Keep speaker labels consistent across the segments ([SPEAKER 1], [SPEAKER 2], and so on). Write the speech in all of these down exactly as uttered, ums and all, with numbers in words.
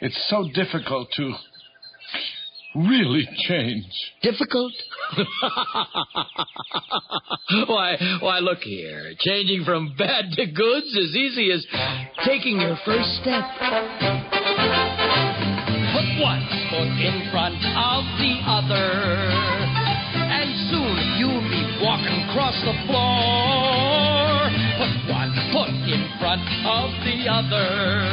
[SPEAKER 1] It's so difficult to really change.
[SPEAKER 2] Difficult? why, why, look here. Changing from bad to good's as easy as taking your first step.
[SPEAKER 3] Put one foot in front of the other, and soon you'll be walking across the floor. Put one foot in front of the other,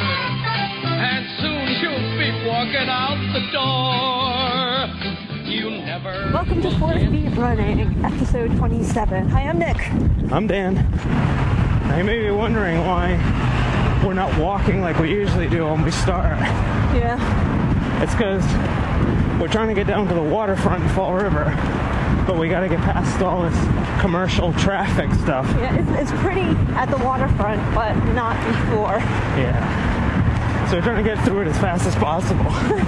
[SPEAKER 3] and soon you'll be walking out the door. You never...
[SPEAKER 4] Welcome to Four Feet Running, episode twenty-seven. Hi, I'm Nick.
[SPEAKER 5] I'm Dan. Now you may be wondering why we're not walking like we usually do when we start.
[SPEAKER 4] Yeah.
[SPEAKER 5] It's because we're trying to get down to the waterfront in Fall River, but we got to get past all this commercial traffic stuff.
[SPEAKER 4] Yeah, it's, it's pretty at the waterfront, but not before.
[SPEAKER 5] Yeah. So we're trying to get through it as fast as possible.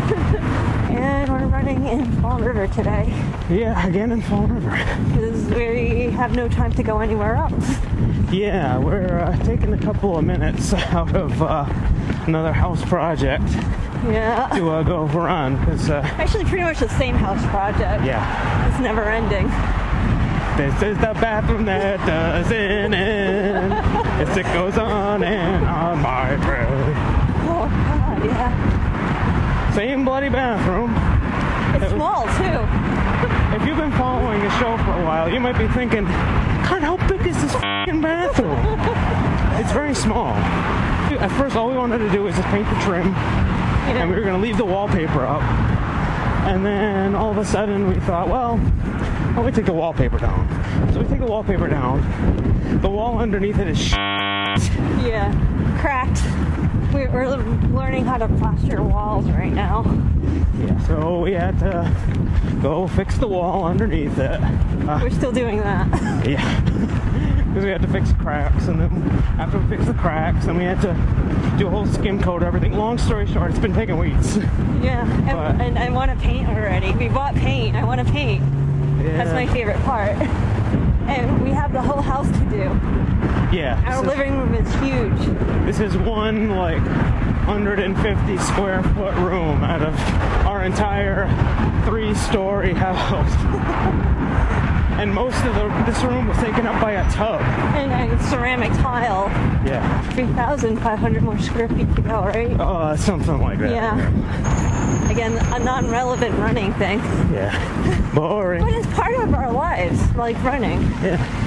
[SPEAKER 4] And we're running in Fall River today.
[SPEAKER 5] Yeah, again in Fall River.
[SPEAKER 4] Because we have no time to go anywhere else.
[SPEAKER 5] Yeah, we're uh, taking a couple of minutes out of uh, another house project.
[SPEAKER 4] Yeah.
[SPEAKER 5] To uh, go run, because... Uh,
[SPEAKER 4] Actually, pretty much the same house project.
[SPEAKER 5] Yeah.
[SPEAKER 4] It's never ending.
[SPEAKER 5] This is the bathroom that doesn't end. Yes, it goes on and on my road.
[SPEAKER 4] Oh, God, yeah.
[SPEAKER 5] Same bloody bathroom.
[SPEAKER 4] It's it, small, too.
[SPEAKER 5] If you've been following the show for a while, you might be thinking, God, how big is this f***ing bathroom? It's very small. At first, all we wanted to do was just paint the trim. Yeah. And we were going to leave the wallpaper up. And then all of a sudden we thought, well, why don't we take the wallpaper down? So we take the wallpaper down. The wall underneath it is sh**.
[SPEAKER 4] Yeah, cracked. We're learning how to plaster walls right now.
[SPEAKER 5] Yeah, so we had to go fix the wall underneath it. Uh,
[SPEAKER 4] we're still doing that.
[SPEAKER 5] Yeah. Because we had to fix cracks, and then after we fixed the cracks, then we had to do a whole skim coat of everything. Long story short, it's been taking weeks.
[SPEAKER 4] Yeah, and, and I want to paint already. We bought paint. I want to paint. Yeah. That's my favorite part. And we have the whole house to do.
[SPEAKER 5] Yeah.
[SPEAKER 4] Our living room is huge.
[SPEAKER 5] This is one, like, one hundred fifty square foot room out of our entire three-story house. And most of the, this room was taken up by a tub.
[SPEAKER 4] And a ceramic tile.
[SPEAKER 5] Yeah.
[SPEAKER 4] three thousand five hundred more square feet to go, right?
[SPEAKER 5] Uh, something like that.
[SPEAKER 4] Yeah. Again, a non-relevant running thing.
[SPEAKER 5] Yeah. Boring.
[SPEAKER 4] But it's part of our lives, like running.
[SPEAKER 5] Yeah.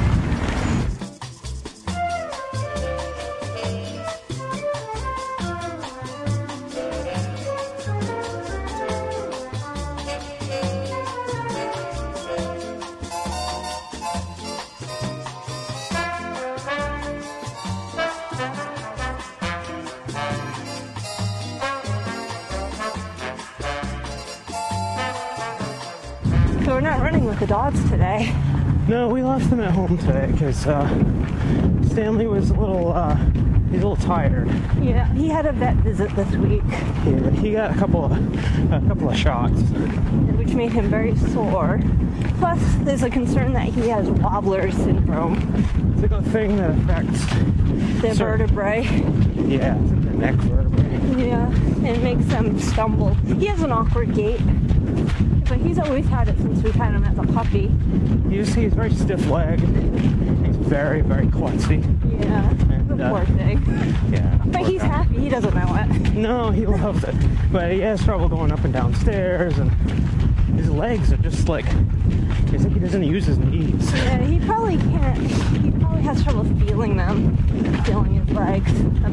[SPEAKER 4] So we're not running with the dogs today.
[SPEAKER 5] No, we left them at home today because uh, Stanley was a little, uh, he's a little tired.
[SPEAKER 4] Yeah, he had a vet visit this week.
[SPEAKER 5] Yeah, he got a couple of, a couple of shots.
[SPEAKER 4] Which made him very sore. Plus, there's a concern that he has wobbler syndrome.
[SPEAKER 5] It's like a thing that affects
[SPEAKER 4] the vertebrae.
[SPEAKER 5] Yeah, it's in the neck vertebrae.
[SPEAKER 4] Yeah, and it makes him stumble. He has an awkward gait. But he's always had it since we've had him as a puppy.
[SPEAKER 5] You see, he's very stiff-legged. He's very, very klutzy.
[SPEAKER 4] Yeah, and, the poor uh, thing.
[SPEAKER 5] Yeah.
[SPEAKER 4] But he's guy. happy. He doesn't know it.
[SPEAKER 5] No, he loves it. But he has trouble going up and down stairs, and his legs are just like, it's like he doesn't use his knees.
[SPEAKER 4] Yeah, he probably can't. He probably has trouble feeling them, feeling his legs a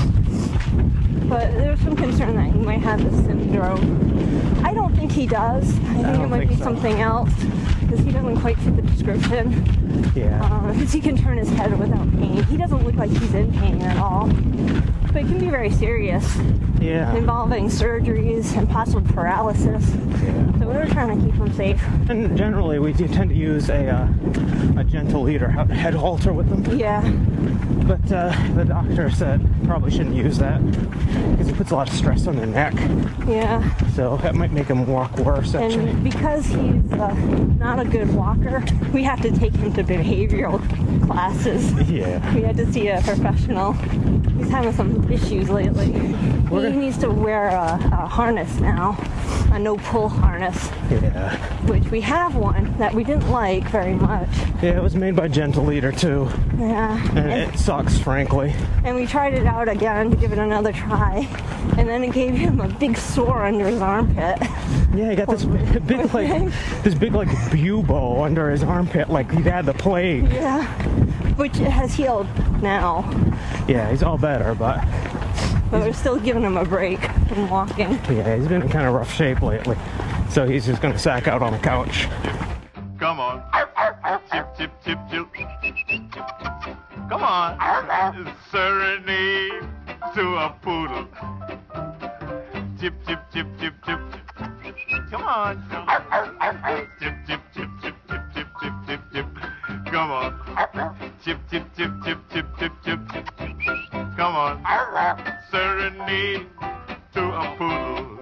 [SPEAKER 4] bit. But there's some concern that he might have this syndrome. I don't think he does. I think
[SPEAKER 5] I
[SPEAKER 4] it might
[SPEAKER 5] think
[SPEAKER 4] be
[SPEAKER 5] so.
[SPEAKER 4] something else because he doesn't quite fit the description.
[SPEAKER 5] Yeah.
[SPEAKER 4] Because uh, he can turn his head without pain. He doesn't look like he's in pain at all. But it can be very serious.
[SPEAKER 5] Yeah.
[SPEAKER 4] Involving surgeries and possible paralysis.
[SPEAKER 5] Yeah.
[SPEAKER 4] So we're trying to keep him safe.
[SPEAKER 5] And generally, we do tend to use a uh, a gentle lead or head halter with them.
[SPEAKER 4] Yeah.
[SPEAKER 5] But uh, the doctor said probably shouldn't use that because it puts a lot of stress on their neck.
[SPEAKER 4] Yeah.
[SPEAKER 5] So that might make him walk worse, actually.
[SPEAKER 4] And because he's uh, not a good walker, we have to take him to behavioral classes.
[SPEAKER 5] Yeah.
[SPEAKER 4] We had to see a professional. He's having some issues lately.
[SPEAKER 5] What?
[SPEAKER 4] He needs to wear a, a harness now, a no-pull harness,
[SPEAKER 5] Yeah.
[SPEAKER 4] which we have one that we didn't like very much.
[SPEAKER 5] Yeah, it was made by Gentle Leader too.
[SPEAKER 4] Yeah.
[SPEAKER 5] And it sucks, frankly.
[SPEAKER 4] And we tried it out again to give it another try. And then it gave him a big sore under his armpit.
[SPEAKER 5] Yeah, he got this big, like, this big, like, bubo under his armpit, like he'd had the plague.
[SPEAKER 4] Yeah. Which has healed now.
[SPEAKER 5] Yeah, he's all better, but
[SPEAKER 4] But we're still giving him a break from walking.
[SPEAKER 5] yeah, he's been in kind of rough shape lately. So he's just gonna sack out on the couch.
[SPEAKER 1] Come on. Chip, chip, chip, chip. Come on. Serenade to a poodle. Chip, chip, chip, chip, chip. Come on. Chip, chip, chip, chip, chip, chip, chip, chip, chip. Come on. Chip, chip, chip, chip, chip, chip, chip. Come on. Serenade to a poodle.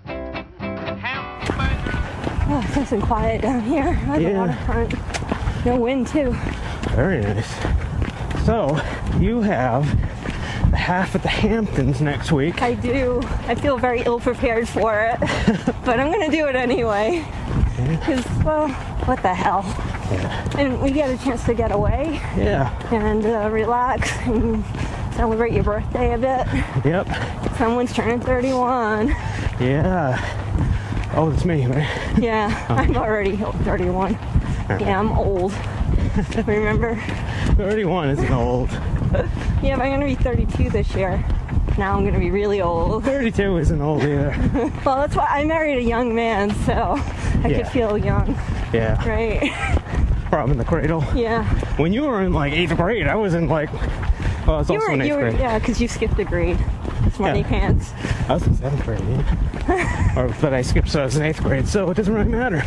[SPEAKER 4] Oh, it's nice and quiet down here at the
[SPEAKER 5] Yeah.
[SPEAKER 4] waterfront. No wind, too.
[SPEAKER 5] Very nice. So, you have half at the Hamptons next week.
[SPEAKER 4] I do. I feel very ill-prepared for it. But I'm going to do it anyway. Because, well, what the hell?
[SPEAKER 5] Yeah.
[SPEAKER 4] And we get a chance to get away
[SPEAKER 5] Yeah.
[SPEAKER 4] and uh, relax and celebrate your birthday a bit.
[SPEAKER 5] Yep.
[SPEAKER 4] Someone's turning thirty-one.
[SPEAKER 5] Yeah. Oh, it's me, right?
[SPEAKER 4] Yeah, I'm already thirty-one. Yeah, I'm old. Remember?
[SPEAKER 5] thirty-one isn't old.
[SPEAKER 4] Yeah, but I'm going to be thirty-two this year. Now I'm going to be really old.
[SPEAKER 5] thirty-two isn't old either.
[SPEAKER 4] Well, that's why I married a young man, so I
[SPEAKER 5] Yeah.
[SPEAKER 4] could feel young,
[SPEAKER 5] Yeah.
[SPEAKER 4] right?
[SPEAKER 5] Problem in the cradle.
[SPEAKER 4] Yeah.
[SPEAKER 5] When you were in like eighth grade, I was in like, well, I was
[SPEAKER 4] You
[SPEAKER 5] also
[SPEAKER 4] were,
[SPEAKER 5] in eighth
[SPEAKER 4] you were,
[SPEAKER 5] grade.
[SPEAKER 4] yeah, because you skipped a grade. Smarty
[SPEAKER 5] Yeah.
[SPEAKER 4] pants.
[SPEAKER 5] I was in seventh grade, yeah. or, but I skipped, so I was in eighth grade, so it doesn't really matter.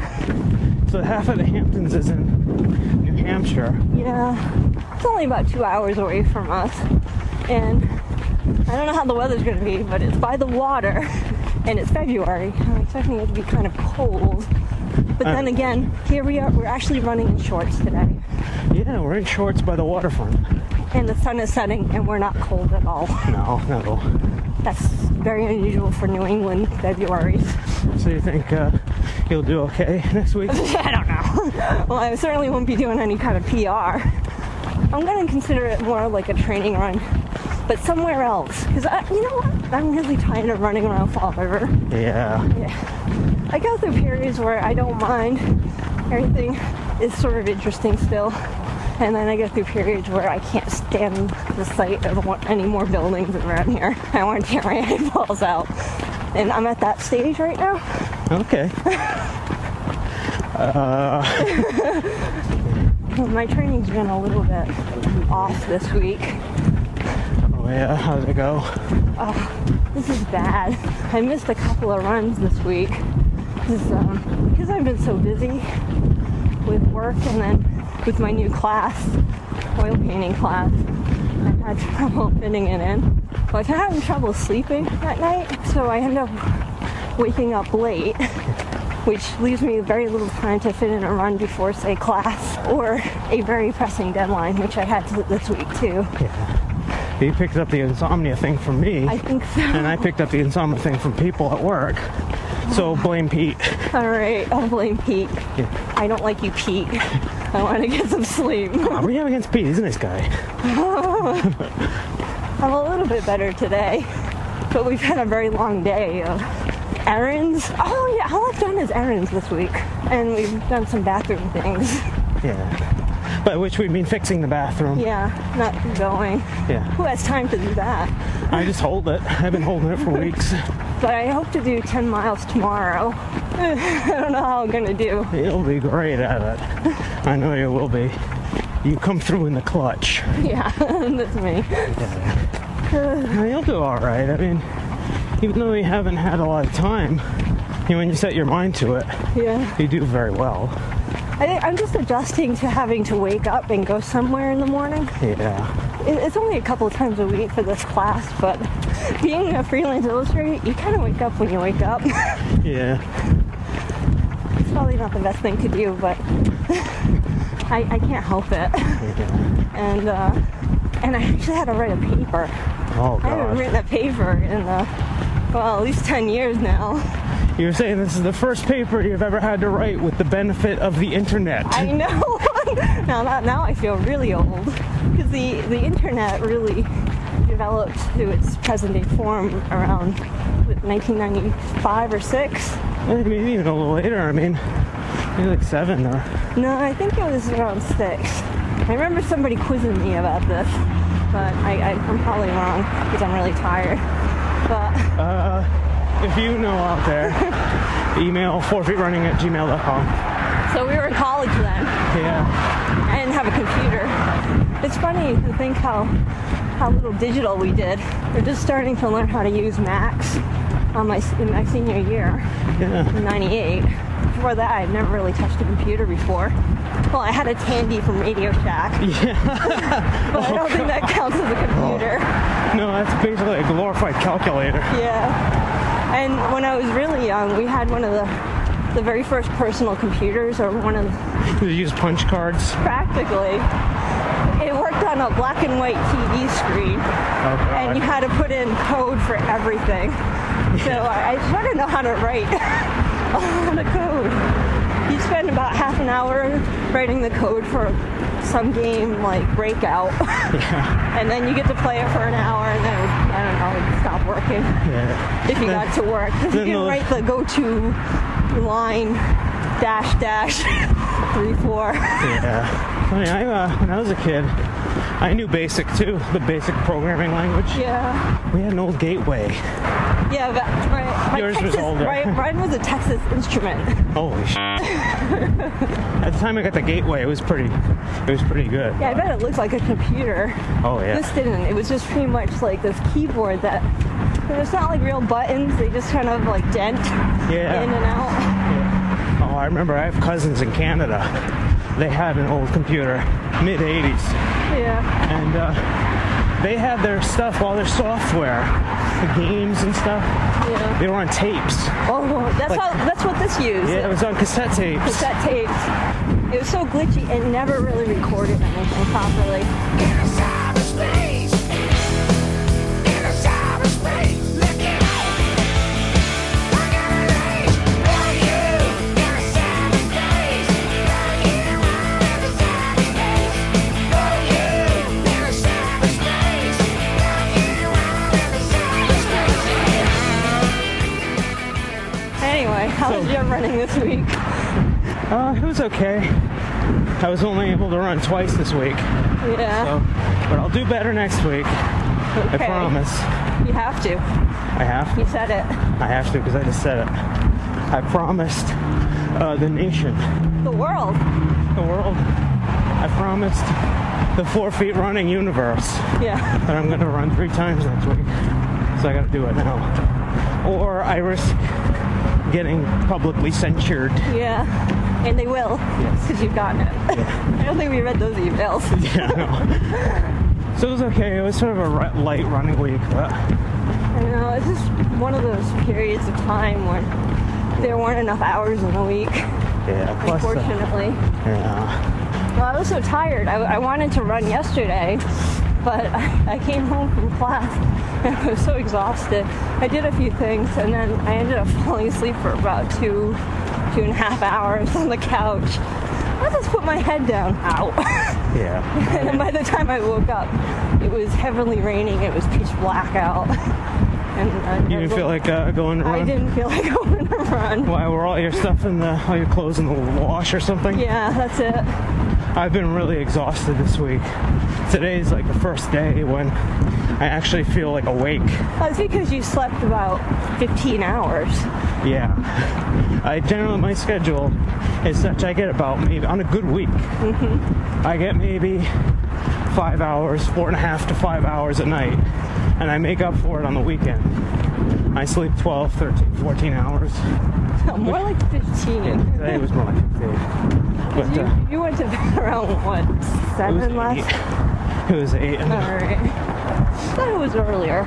[SPEAKER 5] So half of the Hamptons is in New Hampshire.
[SPEAKER 4] Yeah. It's only about two hours away from us. And I don't know how the weather's going to be, but it's by the water. And it's February. I'm expecting it to be kind of cold. But then
[SPEAKER 5] Uh,
[SPEAKER 4] again, here we are. We're actually running in shorts today.
[SPEAKER 5] Yeah, we're in shorts by the waterfront.
[SPEAKER 4] And the sun is setting, and we're not cold at all.
[SPEAKER 5] No, no.
[SPEAKER 4] That's very unusual for New England Februaries.
[SPEAKER 5] So you think uh, you'll do okay next week?
[SPEAKER 4] I don't know. Well, I certainly won't be doing any kind of P R. I'm going to consider it more like a training run, but somewhere else. Because, you know what? I'm really tired of running around Fall River.
[SPEAKER 5] Yeah.
[SPEAKER 4] Yeah. I go through periods where I don't mind. Everything is sort of interesting still. And then I go through periods where I can't stand the sight of any more buildings around here. I want to tear my eyeballs out. And I'm at that stage right now.
[SPEAKER 5] Okay. uh,
[SPEAKER 4] My training's been a little bit off this week.
[SPEAKER 5] oh yeah, how'd it go?
[SPEAKER 4] Oh, this is bad. I missed a couple of runs this week. This is, um, because I've been so busy with work and then with my new class, oil painting class, I've had trouble fitting it in. But I'm having trouble sleeping at night, so I end up waking up late, which leaves me very little time to fit in a run before, say, class, or a very pressing deadline, which I had to this week too.
[SPEAKER 5] Yeah. You picked up the insomnia thing from me.
[SPEAKER 4] I think so.
[SPEAKER 5] And I picked up the insomnia thing from people at work. So blame Pete.
[SPEAKER 4] All right, I'll blame Pete.
[SPEAKER 5] Yeah.
[SPEAKER 4] I don't like you, Pete. I want to get some sleep.
[SPEAKER 5] What do you have against Pete? He's a nice guy.
[SPEAKER 4] I'm a little bit better today, but we've had a very long day of errands. Oh yeah, all I've done is errands this week, and we've done some bathroom things.
[SPEAKER 5] Yeah. By which we mean fixing the bathroom.
[SPEAKER 4] Yeah, not going.
[SPEAKER 5] Yeah.
[SPEAKER 4] Who has time to do that?
[SPEAKER 5] I just hold it. I've been holding it for weeks.
[SPEAKER 4] But I hope to do ten miles tomorrow. I don't know how I'm gonna do.
[SPEAKER 5] You'll be great at it. I know you will be. You come through in the clutch.
[SPEAKER 4] Yeah, that's me.
[SPEAKER 5] Yeah. You'll do all right. I mean, even though you haven't had a lot of time, you know, when you set your mind to it,
[SPEAKER 4] Yeah.
[SPEAKER 5] you do very well.
[SPEAKER 4] I think I'm just adjusting to having to wake up and go somewhere in the morning.
[SPEAKER 5] Yeah.
[SPEAKER 4] It- It's only a couple of times a week for this class, but being a freelance illustrator, you kind of wake up when you wake up.
[SPEAKER 5] Yeah.
[SPEAKER 4] It's probably not the best thing to do, but I, I can't help it. And uh, and I actually had to write a paper.
[SPEAKER 5] Oh,
[SPEAKER 4] I haven't
[SPEAKER 5] God.
[SPEAKER 4] written a paper in, uh, well, at least ten years now.
[SPEAKER 5] You're saying this is the first paper you've ever had to write with the benefit of the internet.
[SPEAKER 4] I know. now, now, now I feel really old. Because the, the internet really developed to its present-day form around what, nineteen ninety-five or six.
[SPEAKER 5] Maybe even a little later. I mean, maybe like seven or...
[SPEAKER 4] No, I think it was around six. I remember somebody quizzing me about this, but I, I, I'm probably wrong because I'm really tired. But
[SPEAKER 5] Uh, if you know out there, email four feet running at gmail dot com.
[SPEAKER 4] so we were in college then.
[SPEAKER 5] Yeah.
[SPEAKER 4] I didn't have a computer. It's funny to think how how little digital we did. We're just starting to learn how to use Macs on my in my senior year
[SPEAKER 5] Yeah.
[SPEAKER 4] in ninety-eight. Before that, I'd never really touched a computer before. Well, I had a Tandy from Radio Shack,
[SPEAKER 5] Yeah.
[SPEAKER 4] but I don't think that counts as a computer.
[SPEAKER 5] No, that's basically a glorified calculator.
[SPEAKER 4] Yeah. And when I was really young, we had one of the the very first personal computers, or one of the,
[SPEAKER 5] You use punch cards.
[SPEAKER 4] practically. It worked on a black and white T V screen,
[SPEAKER 5] Oh, God.
[SPEAKER 4] and you had to put in code for everything. So I, I sort of know how to write a lot of code. You spend about half an hour writing the code for some game like Breakout,
[SPEAKER 5] Yeah.
[SPEAKER 4] and then you get to play it for an hour, and then it would, I don't know, it would stop working
[SPEAKER 5] Yeah.
[SPEAKER 4] if you got to work. 'Cause you
[SPEAKER 5] then
[SPEAKER 4] can
[SPEAKER 5] the-
[SPEAKER 4] write the go-to line dash dash three four.
[SPEAKER 5] Yeah. Funny, I, uh, when I was a kid, I knew BASIC too, the basic programming language.
[SPEAKER 4] Yeah.
[SPEAKER 5] We had an old Gateway.
[SPEAKER 4] Yeah, but my, my
[SPEAKER 5] Yours was
[SPEAKER 4] Texas,
[SPEAKER 5] older.
[SPEAKER 4] my- mine was a Texas Instrument.
[SPEAKER 5] Holy sh! At the time I got the Gateway, it was pretty, it was pretty good.
[SPEAKER 4] Yeah, I bet it looked like a computer.
[SPEAKER 5] Oh yeah.
[SPEAKER 4] This didn't. It was just pretty much like this keyboard that, it's not like real buttons. They just kind of like dent
[SPEAKER 5] Yeah.
[SPEAKER 4] in and out.
[SPEAKER 5] Oh, I remember. I have cousins in Canada. They had an old computer, mid eighties,
[SPEAKER 4] Yeah.
[SPEAKER 5] and uh, they had their stuff, all their software, the games and stuff.
[SPEAKER 4] Yeah.
[SPEAKER 5] They were on tapes.
[SPEAKER 4] Oh, that's
[SPEAKER 5] Like-
[SPEAKER 4] how. That's what this used.
[SPEAKER 5] Yeah, it was on cassette tapes.
[SPEAKER 4] Cassette tapes. It was so glitchy. It never really recorded anything properly. Anyway, how was
[SPEAKER 5] So-
[SPEAKER 4] your running this week?
[SPEAKER 5] Uh, it was okay. I was only able to run twice this week,
[SPEAKER 4] Yeah.
[SPEAKER 5] so, but I'll do better next week. I
[SPEAKER 4] Okay.
[SPEAKER 5] promise.
[SPEAKER 4] You have to.
[SPEAKER 5] I have.
[SPEAKER 4] You said it.
[SPEAKER 5] I have to because I just said it. I promised uh, the nation,
[SPEAKER 4] The world.
[SPEAKER 5] the world. I promised the four feet running universe
[SPEAKER 4] Yeah.
[SPEAKER 5] that I'm going to run three times next week. So I got to do it now, or I risk getting publicly censured.
[SPEAKER 4] Yeah. And they will. Because you've gotten it. I don't think we read those emails.
[SPEAKER 5] Yeah, I know. So it was okay. It was sort of a ri- light running week, but
[SPEAKER 4] I know, it's just one of those periods of time when there weren't enough hours in the week,
[SPEAKER 5] yeah. Plus, uh,
[SPEAKER 4] unfortunately.
[SPEAKER 5] yeah.
[SPEAKER 4] Well, I was so tired. I, I wanted to run yesterday, but I, I came home from class and I was so exhausted. I did a few things and then I ended up falling asleep for about two, two and a half hours on the couch. I just put my head down. Ow.
[SPEAKER 5] Yeah.
[SPEAKER 4] And then by the time I woke up, it was heavily raining. It was pitch black out. And I,
[SPEAKER 5] You didn't feel like uh, going to run?
[SPEAKER 4] I didn't feel like going to run.
[SPEAKER 5] Why were all your stuff in the, all your clothes in the wash or something?
[SPEAKER 4] Yeah, that's it.
[SPEAKER 5] I've been really exhausted this week. Today's like the first day when I actually feel like awake.
[SPEAKER 4] That's because you slept about fifteen hours.
[SPEAKER 5] Yeah. I generally, my schedule is such I get about maybe, on a good week,
[SPEAKER 4] Mm-hmm.
[SPEAKER 5] I get maybe five hours, four and a half to five hours at night, and I make up for it on the weekend. I sleep twelve, thirteen, fourteen hours.
[SPEAKER 4] More like fifteen.
[SPEAKER 5] Today was more like fifteen. But
[SPEAKER 4] You,
[SPEAKER 5] uh,
[SPEAKER 4] you went to bed around, what,
[SPEAKER 5] it was
[SPEAKER 4] seven last?
[SPEAKER 5] eight. It was eight. And
[SPEAKER 4] Alright. I thought it was earlier.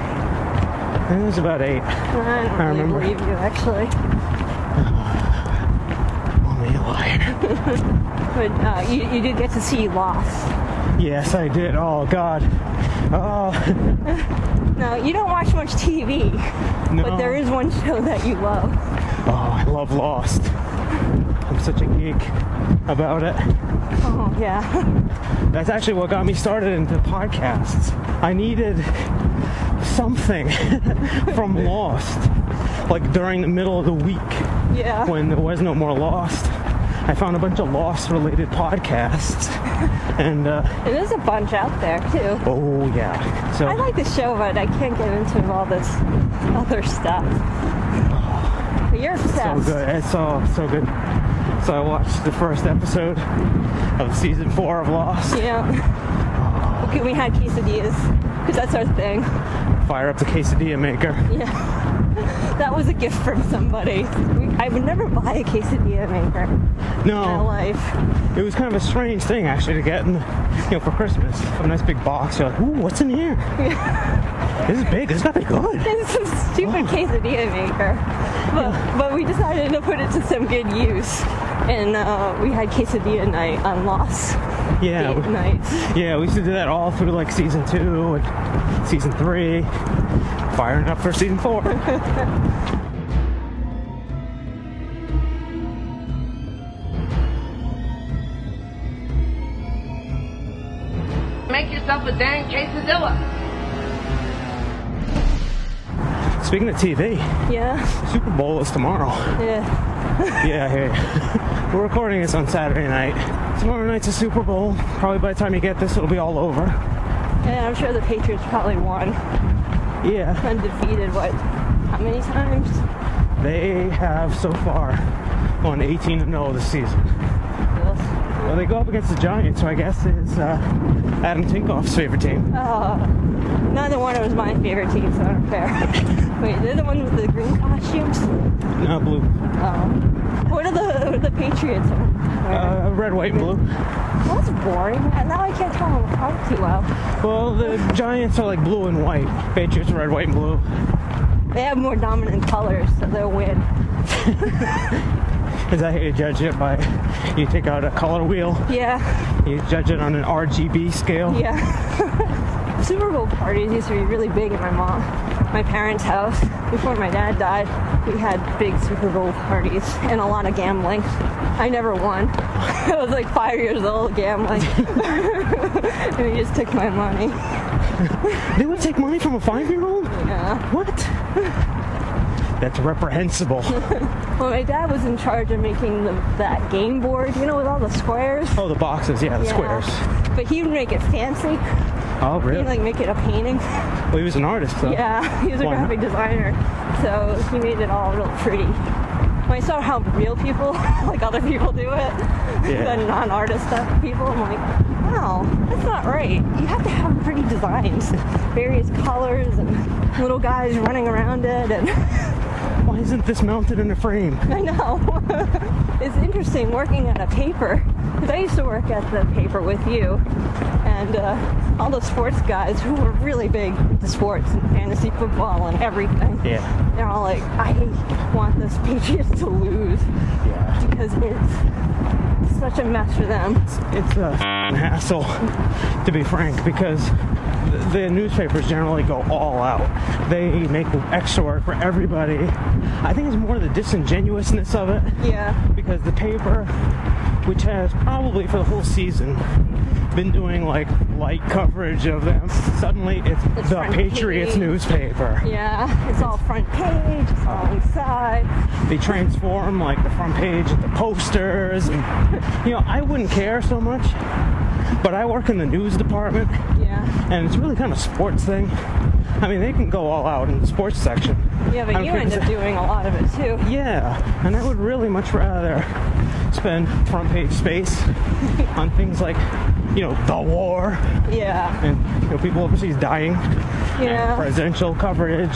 [SPEAKER 5] it was about eight.
[SPEAKER 4] I don't
[SPEAKER 5] I
[SPEAKER 4] really
[SPEAKER 5] remember.
[SPEAKER 4] believe you, actually.
[SPEAKER 5] Oh you liar.
[SPEAKER 4] But uh, you, you did get to see Lost.
[SPEAKER 5] Yes, I did. Oh, God. Oh.
[SPEAKER 4] No, you don't watch much T V,
[SPEAKER 5] No.
[SPEAKER 4] but there is one show that you love.
[SPEAKER 5] Oh, I love Lost. I'm such a geek about it.
[SPEAKER 4] Oh, yeah.
[SPEAKER 5] That's actually what got me started into podcasts. I needed something from Lost, like during the middle of the week
[SPEAKER 4] Yeah.
[SPEAKER 5] when there was no more Lost. I found a bunch of Lost-related podcasts, and uh,
[SPEAKER 4] And there's a bunch out there, too.
[SPEAKER 5] oh yeah. So
[SPEAKER 4] I like the show, but I can't get into all this other stuff. But you're
[SPEAKER 5] so
[SPEAKER 4] obsessed.
[SPEAKER 5] good. It's so so good. So I watched the first episode of season four of Lost.
[SPEAKER 4] Yeah. Okay, we had quesadillas, because that's our thing.
[SPEAKER 5] Fire up the quesadilla maker.
[SPEAKER 4] Yeah. That was a gift from somebody. We, I would never buy a quesadilla maker in my
[SPEAKER 5] No,
[SPEAKER 4] life.
[SPEAKER 5] it was kind of a strange thing actually to get in, the, you know, for Christmas. A nice big box. You're like, ooh, what's in here? This is big. This is gotta be good.
[SPEAKER 4] It's some stupid quesadilla maker. But, but we decided to put it to some good use. And uh, we had quesadilla night on Lost.
[SPEAKER 5] Yeah,
[SPEAKER 4] Date
[SPEAKER 5] we-
[SPEAKER 4] nights.
[SPEAKER 5] yeah. We used to do that all through like season two and season three. Firing up for season four.
[SPEAKER 6] Make yourself a dang quesadilla.
[SPEAKER 5] Speaking of T V,
[SPEAKER 4] Yeah.
[SPEAKER 5] Super Bowl is tomorrow.
[SPEAKER 4] Yeah.
[SPEAKER 5] Yeah, hey. We're recording this on Saturday night. Tomorrow night's a Super Bowl. Probably by the time you get this, it'll be all over.
[SPEAKER 4] And I'm sure the Patriots probably won.
[SPEAKER 5] Yeah,
[SPEAKER 4] Undefeated, what? How many times?
[SPEAKER 5] they have so far gone eighteen and oh this season. Well, they go up against the Giants, so I guess it's uh, Adam Tinkoff's favorite team.
[SPEAKER 4] Uh, neither one was my favorite team, so I don't care. Wait, they're the one with the green costumes?
[SPEAKER 5] No, blue.
[SPEAKER 4] Oh. What are the the Patriots? wearing?
[SPEAKER 5] Uh, red, white, and blue.
[SPEAKER 4] Well, that's boring. And now I can't tell them apart too well.
[SPEAKER 5] Well, the Giants are like blue and white. Patriots are red, white, and blue.
[SPEAKER 4] They have more dominant colors, so they'll win.
[SPEAKER 5] Is that how you judge it? By you take out a color wheel,
[SPEAKER 4] Yeah,
[SPEAKER 5] you judge it on an R G B scale.
[SPEAKER 4] yeah. Super Bowl parties used to be really big in my mom, my parents' house. Before my dad died, we had big Super Bowl parties and a lot of gambling. I never won. I was like five years old gambling. And he just took my money.
[SPEAKER 5] They would take money from a five-year-old?
[SPEAKER 4] Yeah.
[SPEAKER 5] What? That's reprehensible.
[SPEAKER 4] Well, my dad was in charge of making the, that game board, you know, with all the squares.
[SPEAKER 5] Oh, the boxes, yeah, the
[SPEAKER 4] Yeah.
[SPEAKER 5] squares.
[SPEAKER 4] But he would make it fancy.
[SPEAKER 5] Oh,
[SPEAKER 4] He'd
[SPEAKER 5] really?
[SPEAKER 4] like make it a painting.
[SPEAKER 5] Well, he was an artist, though.
[SPEAKER 4] Yeah, he was a
[SPEAKER 5] Why not?
[SPEAKER 4] graphic designer, so he made it all real pretty. When I saw how real people, like other people do it,
[SPEAKER 5] Yeah.
[SPEAKER 4] the non-artist stuff people, I'm like, wow, that's not right. You have to have pretty designs, various colors and little guys running around it, and
[SPEAKER 5] Why isn't this mounted in a frame?
[SPEAKER 4] I know. It's interesting working at a paper, because I used to work at the paper with you, and uh, all the sports guys who were really big into sports and fantasy football and everything.
[SPEAKER 5] Yeah.
[SPEAKER 4] They're all like, I want this Patriots to lose
[SPEAKER 5] Yeah.
[SPEAKER 4] because it's such a mess for them.
[SPEAKER 5] It's a f***ing hassle, to be frank, because the, the newspapers generally go all out. They make extra work for everybody. I think it's more the disingenuousness of it,
[SPEAKER 4] Yeah.
[SPEAKER 5] because the paper, which has probably for the whole season been doing like light coverage of them, suddenly it's,
[SPEAKER 4] It's
[SPEAKER 5] the
[SPEAKER 4] front
[SPEAKER 5] Patriots
[SPEAKER 4] page.
[SPEAKER 5] newspaper.
[SPEAKER 4] Yeah, it's all front page, it's all inside.
[SPEAKER 5] They transform like the front page into posters, and you know, I wouldn't care so much, but I work in the news department,
[SPEAKER 4] Yeah.
[SPEAKER 5] and it's really kind of a sports thing. I mean, they can go all out in the sports section.
[SPEAKER 4] Yeah,
[SPEAKER 5] I
[SPEAKER 4] but
[SPEAKER 5] don't
[SPEAKER 4] you
[SPEAKER 5] care
[SPEAKER 4] end
[SPEAKER 5] if
[SPEAKER 4] up
[SPEAKER 5] it's-
[SPEAKER 4] doing a lot of it too.
[SPEAKER 5] Yeah, and I would really much rather spend front page space on things like, you know, the war,
[SPEAKER 4] Yeah.
[SPEAKER 5] and you know, people overseas dying,
[SPEAKER 4] Yeah.
[SPEAKER 5] and presidential coverage.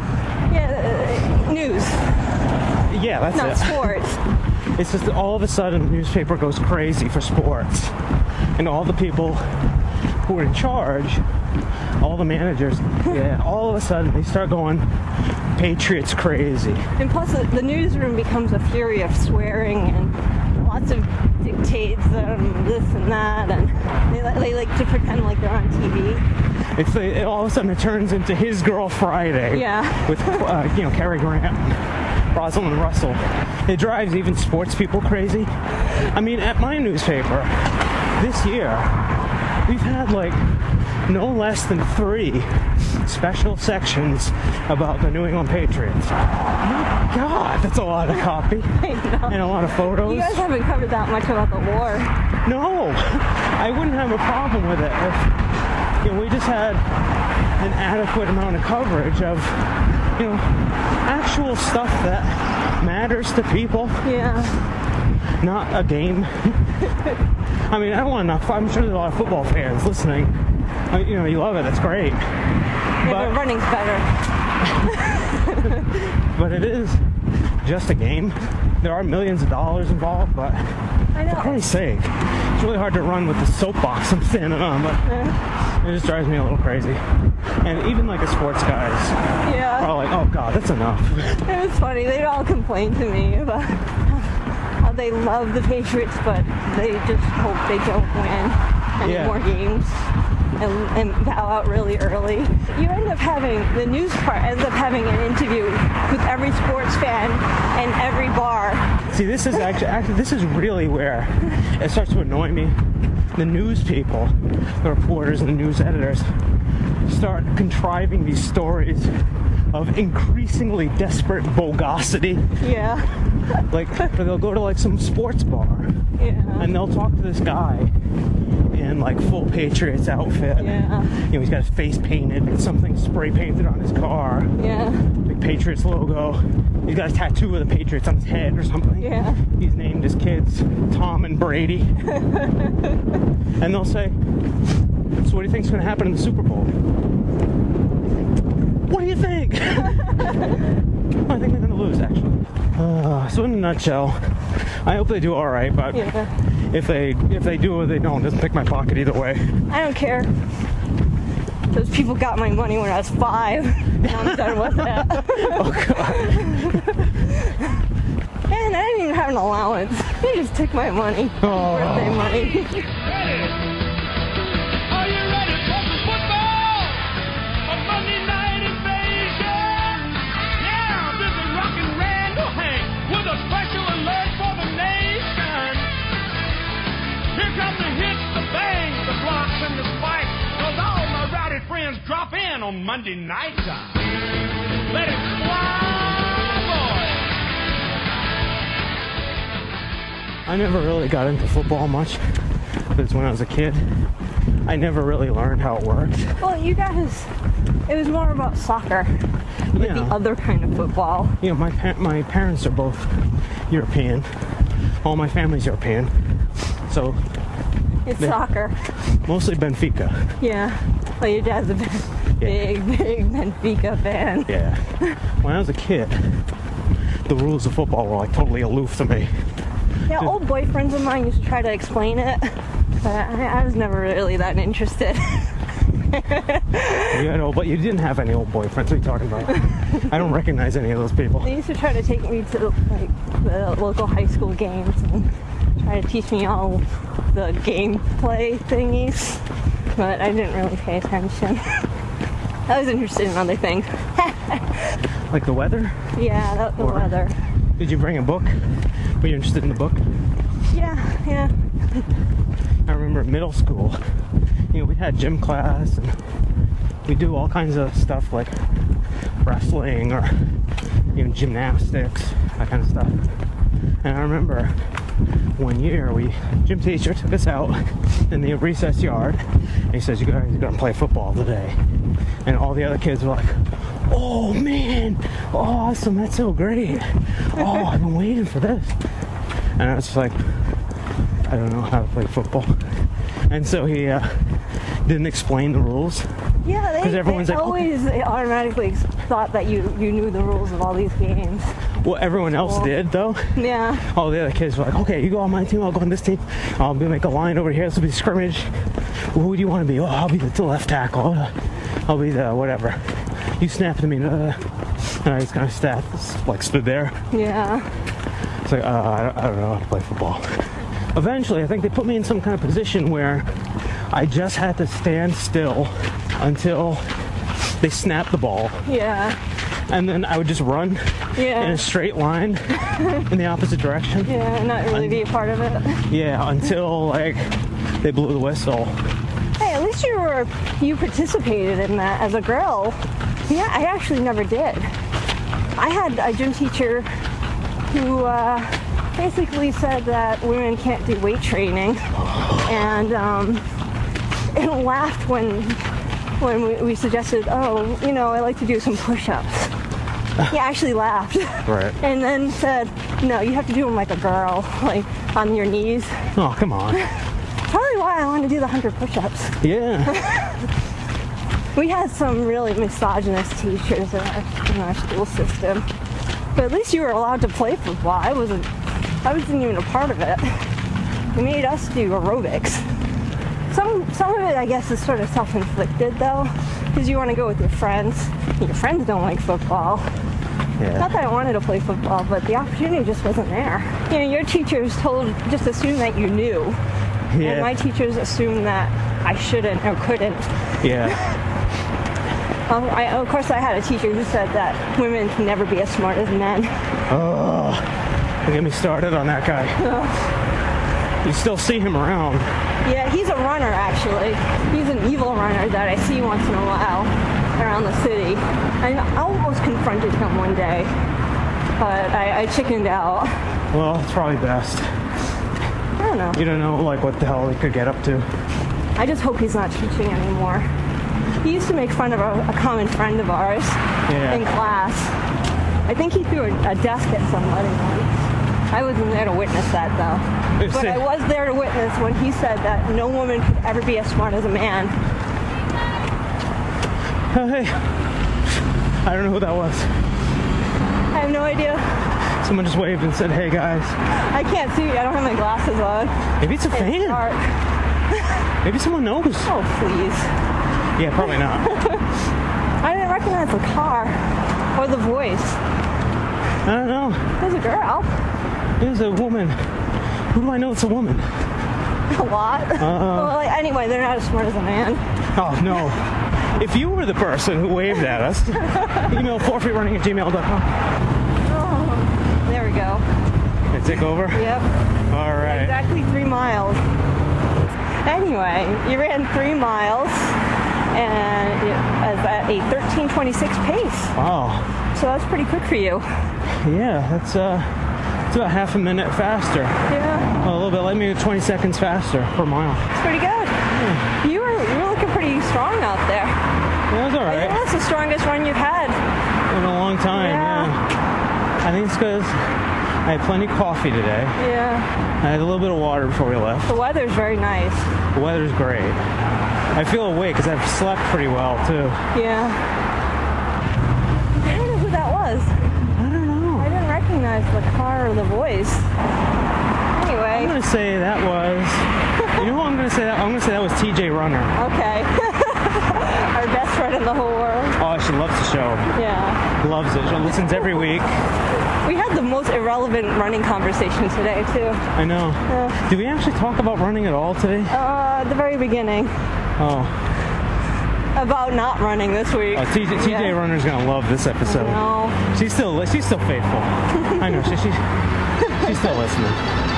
[SPEAKER 4] Yeah, uh, news,
[SPEAKER 5] Yeah, that's
[SPEAKER 4] not
[SPEAKER 5] it.
[SPEAKER 4] sports.
[SPEAKER 5] It's just that all of a sudden the newspaper goes crazy for sports, and all the people who are in charge, all the managers, yeah, all of a sudden they start going Patriots crazy.
[SPEAKER 4] And plus, the, the newsroom becomes a fury of swearing and lots of dictates and this and that, and they, li- they like to pretend like they're on T V.
[SPEAKER 5] It's like, it, all of a sudden it turns into His Girl Friday.
[SPEAKER 4] Yeah.
[SPEAKER 5] With, uh, you know, Cary Grant and Rosalind Russell. It drives even sports people crazy. I mean, at my newspaper, this year, we've had like no less than three special sections about the New England Patriots. My God, that's a lot of copy.
[SPEAKER 4] I know.
[SPEAKER 5] And a lot of photos.
[SPEAKER 4] You guys haven't covered that much about the war.
[SPEAKER 5] No, I wouldn't have a problem with it if, you know, we just had an adequate amount of coverage of, you know, actual stuff that matters to people.
[SPEAKER 4] Yeah.
[SPEAKER 5] Not a game. I mean, I don't want enough. I'm sure there's a lot of football fans listening. I, you know, you love it. That's great.
[SPEAKER 4] Yeah,
[SPEAKER 5] But-
[SPEAKER 4] but running's better.
[SPEAKER 5] But it is just a game. There are millions of dollars involved, but
[SPEAKER 4] I know.
[SPEAKER 5] for Christ's sake, it's really hard to run with the soapbox I'm standing on, but it just drives me a little crazy. And even like the sports guys
[SPEAKER 4] Yeah.
[SPEAKER 5] are like, oh God, that's enough.
[SPEAKER 4] It was funny. They'd all complain to me about how they love the Patriots, but they just hope they don't win any
[SPEAKER 5] Yeah.
[SPEAKER 4] more games and, and bow out really early. You end up having, the news part ends up having an interview with every sports fan and every bar.
[SPEAKER 5] See, this is actually, actually, this is really where it starts to annoy me. The news people, the reporters and the news editors start contriving these stories of increasingly desperate bogosity.
[SPEAKER 4] Yeah.
[SPEAKER 5] Like, they'll go to like some sports bar
[SPEAKER 4] Yeah.
[SPEAKER 5] and they'll talk to this guy in like full Patriots outfit.
[SPEAKER 4] Yeah.
[SPEAKER 5] You know, he's got his face painted and something spray painted on his car.
[SPEAKER 4] Yeah.
[SPEAKER 5] Big Patriots logo. He's got a tattoo of the Patriots on his head or something.
[SPEAKER 4] Yeah.
[SPEAKER 5] He's named his kids Tom and Brady. And they'll say, so what do you think's going to happen in the Super Bowl? What do you think? I think they're going to lose, actually. Uh, so in a nutshell, I hope they do all right, but
[SPEAKER 4] Yeah.
[SPEAKER 5] if they if they do or they don't, it doesn't pick my pocket either way.
[SPEAKER 4] I don't care. Those people got my money when I was five. Now I'm done with it.
[SPEAKER 5] Oh, God.
[SPEAKER 4] And I didn't even have an allowance. They just took my money.
[SPEAKER 5] Oh.
[SPEAKER 4] Birthday money.
[SPEAKER 3] Are you ready for some football? A Monday night invasion? Yeah, this is Rockin' Randall Hank with a special alert for the nation. Here come the hits, the bangs, the blocks, and the spikes. Cause all my rowdy friends drop in on Monday night time. Let it fly, boys.
[SPEAKER 5] I never really got into football much. Because when I was a kid, I never really learned how it worked.
[SPEAKER 4] Well, you guys, it was more about soccer. Like
[SPEAKER 5] Yeah.
[SPEAKER 4] the other kind of football.
[SPEAKER 5] You know, my pa- my parents are both European. All my family's European. So,
[SPEAKER 4] It's
[SPEAKER 5] Yeah.
[SPEAKER 4] soccer.
[SPEAKER 5] mostly Benfica.
[SPEAKER 4] Yeah. Well, your dad's a big, big, big Benfica fan.
[SPEAKER 5] Yeah. When I was a kid, the rules of football were like totally aloof to me.
[SPEAKER 4] Yeah, old boyfriends of mine used to try to explain it, but I, I was never really that interested.
[SPEAKER 5] You know, but you didn't have any old boyfriends. What are you talking about? I don't recognize any of those people.
[SPEAKER 4] They used to try to take me to like the local high school games and try to teach me all the gameplay thingies, but I didn't really pay attention. I was interested in other things.
[SPEAKER 5] Like the weather?
[SPEAKER 4] Yeah, that, the
[SPEAKER 5] Or-
[SPEAKER 4] weather.
[SPEAKER 5] Did you bring a book? Were you interested in the book?
[SPEAKER 4] Yeah, yeah.
[SPEAKER 5] I remember in middle school, you know, we had gym class and we do all kinds of stuff like wrestling or even gymnastics, that kind of stuff. And I remember one year, we gym teacher took us out in the recess yard and he says, you guys are going to play football today. And all the other kids were like, oh man, awesome, that's so great. Oh, I've been waiting for this. And I was just like, I don't know how to play football. And so he uh, didn't explain the rules.
[SPEAKER 4] Yeah, they,
[SPEAKER 5] 'Cause everyone's
[SPEAKER 4] they
[SPEAKER 5] like,
[SPEAKER 4] always automatically thought that you, you knew the rules of all these games.
[SPEAKER 5] Well, everyone else
[SPEAKER 4] Cool.
[SPEAKER 5] did, though.
[SPEAKER 4] Yeah.
[SPEAKER 5] All the other kids were like, okay, you go on my team, I'll go on this team. I'll be make a line over here. This will be scrimmage. Well, who do you want to be? Oh, I'll be the left tackle. I'll be the whatever. You snap to me. Uh, and I just kind of sat, like stood there.
[SPEAKER 4] Yeah.
[SPEAKER 5] was like, uh, I, don't, I don't know how to play football. Eventually, I think they put me in some kind of position where I just had to stand still until they snapped the ball.
[SPEAKER 4] Yeah.
[SPEAKER 5] And then I would just run
[SPEAKER 4] Yeah.
[SPEAKER 5] in a straight line in the opposite direction.
[SPEAKER 4] Yeah, not really be a part of it.
[SPEAKER 5] Yeah, until like they blew the whistle.
[SPEAKER 4] Hey, at least you were you participated in that. As a girl, yeah, I actually never did. I had a gym teacher who uh, basically said that women can't do weight training, and um, and laughed when when we, we suggested, oh, you know, I like to do some push-ups. He actually laughed.
[SPEAKER 5] Right.
[SPEAKER 4] And then said, no, you have to do them like a girl, like on your knees.
[SPEAKER 5] Oh, come on.
[SPEAKER 4] Probably why I want to do the one hundred push-ups.
[SPEAKER 5] Yeah.
[SPEAKER 4] We had some really misogynist teachers in our, in our school system. But at least you were allowed to play football. I wasn't, I wasn't even a part of it. They made us do aerobics. Some, some of it, I guess, is sort of self-inflicted, though, because you want to go with your friends. Your friends don't like football.
[SPEAKER 5] Yeah.
[SPEAKER 4] Not that I wanted to play football, but the opportunity just wasn't there. You know, your teachers told, just assumed that you knew.
[SPEAKER 5] Yeah.
[SPEAKER 4] And my teachers assumed that I shouldn't or couldn't.
[SPEAKER 5] Yeah.
[SPEAKER 4] Um, I, of course, I had a teacher who said that women can never be as smart as men.
[SPEAKER 5] Oh, don't get me started on that guy. You still see him around.
[SPEAKER 4] Yeah, he's a runner, actually. He's an evil runner that I see once in a while around the city. I almost confronted him one day, but I, I chickened out.
[SPEAKER 5] Well, it's probably best.
[SPEAKER 4] I don't know.
[SPEAKER 5] You don't know, like, what the hell he could get up to.
[SPEAKER 4] I just hope he's not teaching anymore. He used to make fun of a, a common friend of ours
[SPEAKER 5] Yeah.
[SPEAKER 4] in class. I think he threw a, a desk at somebody once. I wasn't there to witness that, though. But I was there to witness when he said that no woman could ever be as smart as a man.
[SPEAKER 5] Oh, hey. I don't know who that was.
[SPEAKER 4] I have no idea.
[SPEAKER 5] Someone just waved and said, hey, guys.
[SPEAKER 4] I can't see. I don't have my glasses on.
[SPEAKER 5] Maybe it's a
[SPEAKER 4] It's
[SPEAKER 5] fan.
[SPEAKER 4] dark.
[SPEAKER 5] Maybe someone knows.
[SPEAKER 4] Oh, please.
[SPEAKER 5] Yeah, probably not.
[SPEAKER 4] I didn't recognize the car or the voice.
[SPEAKER 5] I don't know.
[SPEAKER 4] There's a girl.
[SPEAKER 5] There's a woman. Who do I know it's a woman?
[SPEAKER 4] A lot.
[SPEAKER 5] Uh,
[SPEAKER 4] Well, like, anyway, they're not as smart as a man.
[SPEAKER 5] Oh, no. If you were the person who waved at us, email forfeitrunning at gmail dot com.
[SPEAKER 4] Oh, there we go.
[SPEAKER 5] Can I take over?
[SPEAKER 4] Yep.
[SPEAKER 5] All right.
[SPEAKER 4] Exactly three miles. Anyway, you ran three miles and it was at a thirteen twenty-six pace.
[SPEAKER 5] Wow.
[SPEAKER 4] So that's pretty quick for you.
[SPEAKER 5] Yeah, that's uh, it's about half a minute faster.
[SPEAKER 4] Yeah,
[SPEAKER 5] Well, a little bit, like maybe twenty seconds faster per mile.
[SPEAKER 4] it's pretty good. You were you were looking pretty strong out there.
[SPEAKER 5] Yeah, that's all
[SPEAKER 4] I think
[SPEAKER 5] right.
[SPEAKER 4] that's the strongest run you've had.
[SPEAKER 5] In a long time,
[SPEAKER 4] Yeah.
[SPEAKER 5] yeah. I think it's because I had plenty of coffee today.
[SPEAKER 4] Yeah.
[SPEAKER 5] I had a little bit of water before we left.
[SPEAKER 4] The weather's very nice.
[SPEAKER 5] The weather's great. I feel awake because I've slept pretty well, too.
[SPEAKER 4] Yeah. I don't know who that was.
[SPEAKER 5] I don't know.
[SPEAKER 4] I didn't recognize the car or the voice.
[SPEAKER 5] I'm
[SPEAKER 4] Anyway.
[SPEAKER 5] going to say that was... You know who I'm going to say that? I'm going to say that was T J Runner.
[SPEAKER 4] Okay. Our best friend in the whole world.
[SPEAKER 5] Oh, she loves the show.
[SPEAKER 4] Yeah.
[SPEAKER 5] Loves it. She listens every week.
[SPEAKER 4] We had the most irrelevant running conversation today, too.
[SPEAKER 5] I know.
[SPEAKER 4] Yeah.
[SPEAKER 5] Did we actually talk about running at all today?
[SPEAKER 4] Uh, at the very beginning.
[SPEAKER 5] Oh.
[SPEAKER 4] About not running this week.
[SPEAKER 5] Oh, T J, T J
[SPEAKER 4] Yeah.
[SPEAKER 5] Runner's going to love this episode.
[SPEAKER 4] No.
[SPEAKER 5] She's still she's still faithful. I know. She, she, she's still listening.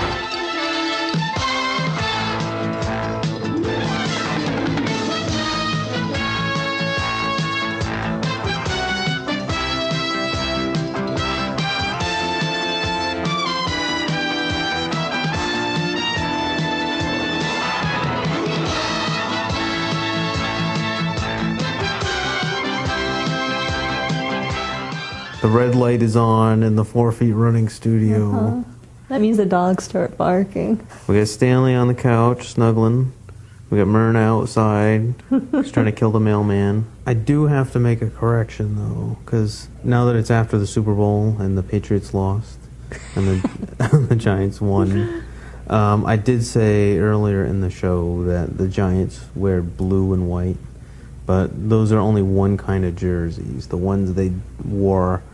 [SPEAKER 7] The red light is on in the Four Feet Running studio.
[SPEAKER 4] Uh-huh. That means the dogs start barking.
[SPEAKER 7] We got Stanley on the couch snuggling. We got Myrna outside. He's trying to kill the mailman. I do have to make a correction though, because now that it's after the Super Bowl and the Patriots lost and the, the Giants won, um, I did say earlier in the show that the Giants wear blue and white, but those are only one kind of jerseys. The ones they wore for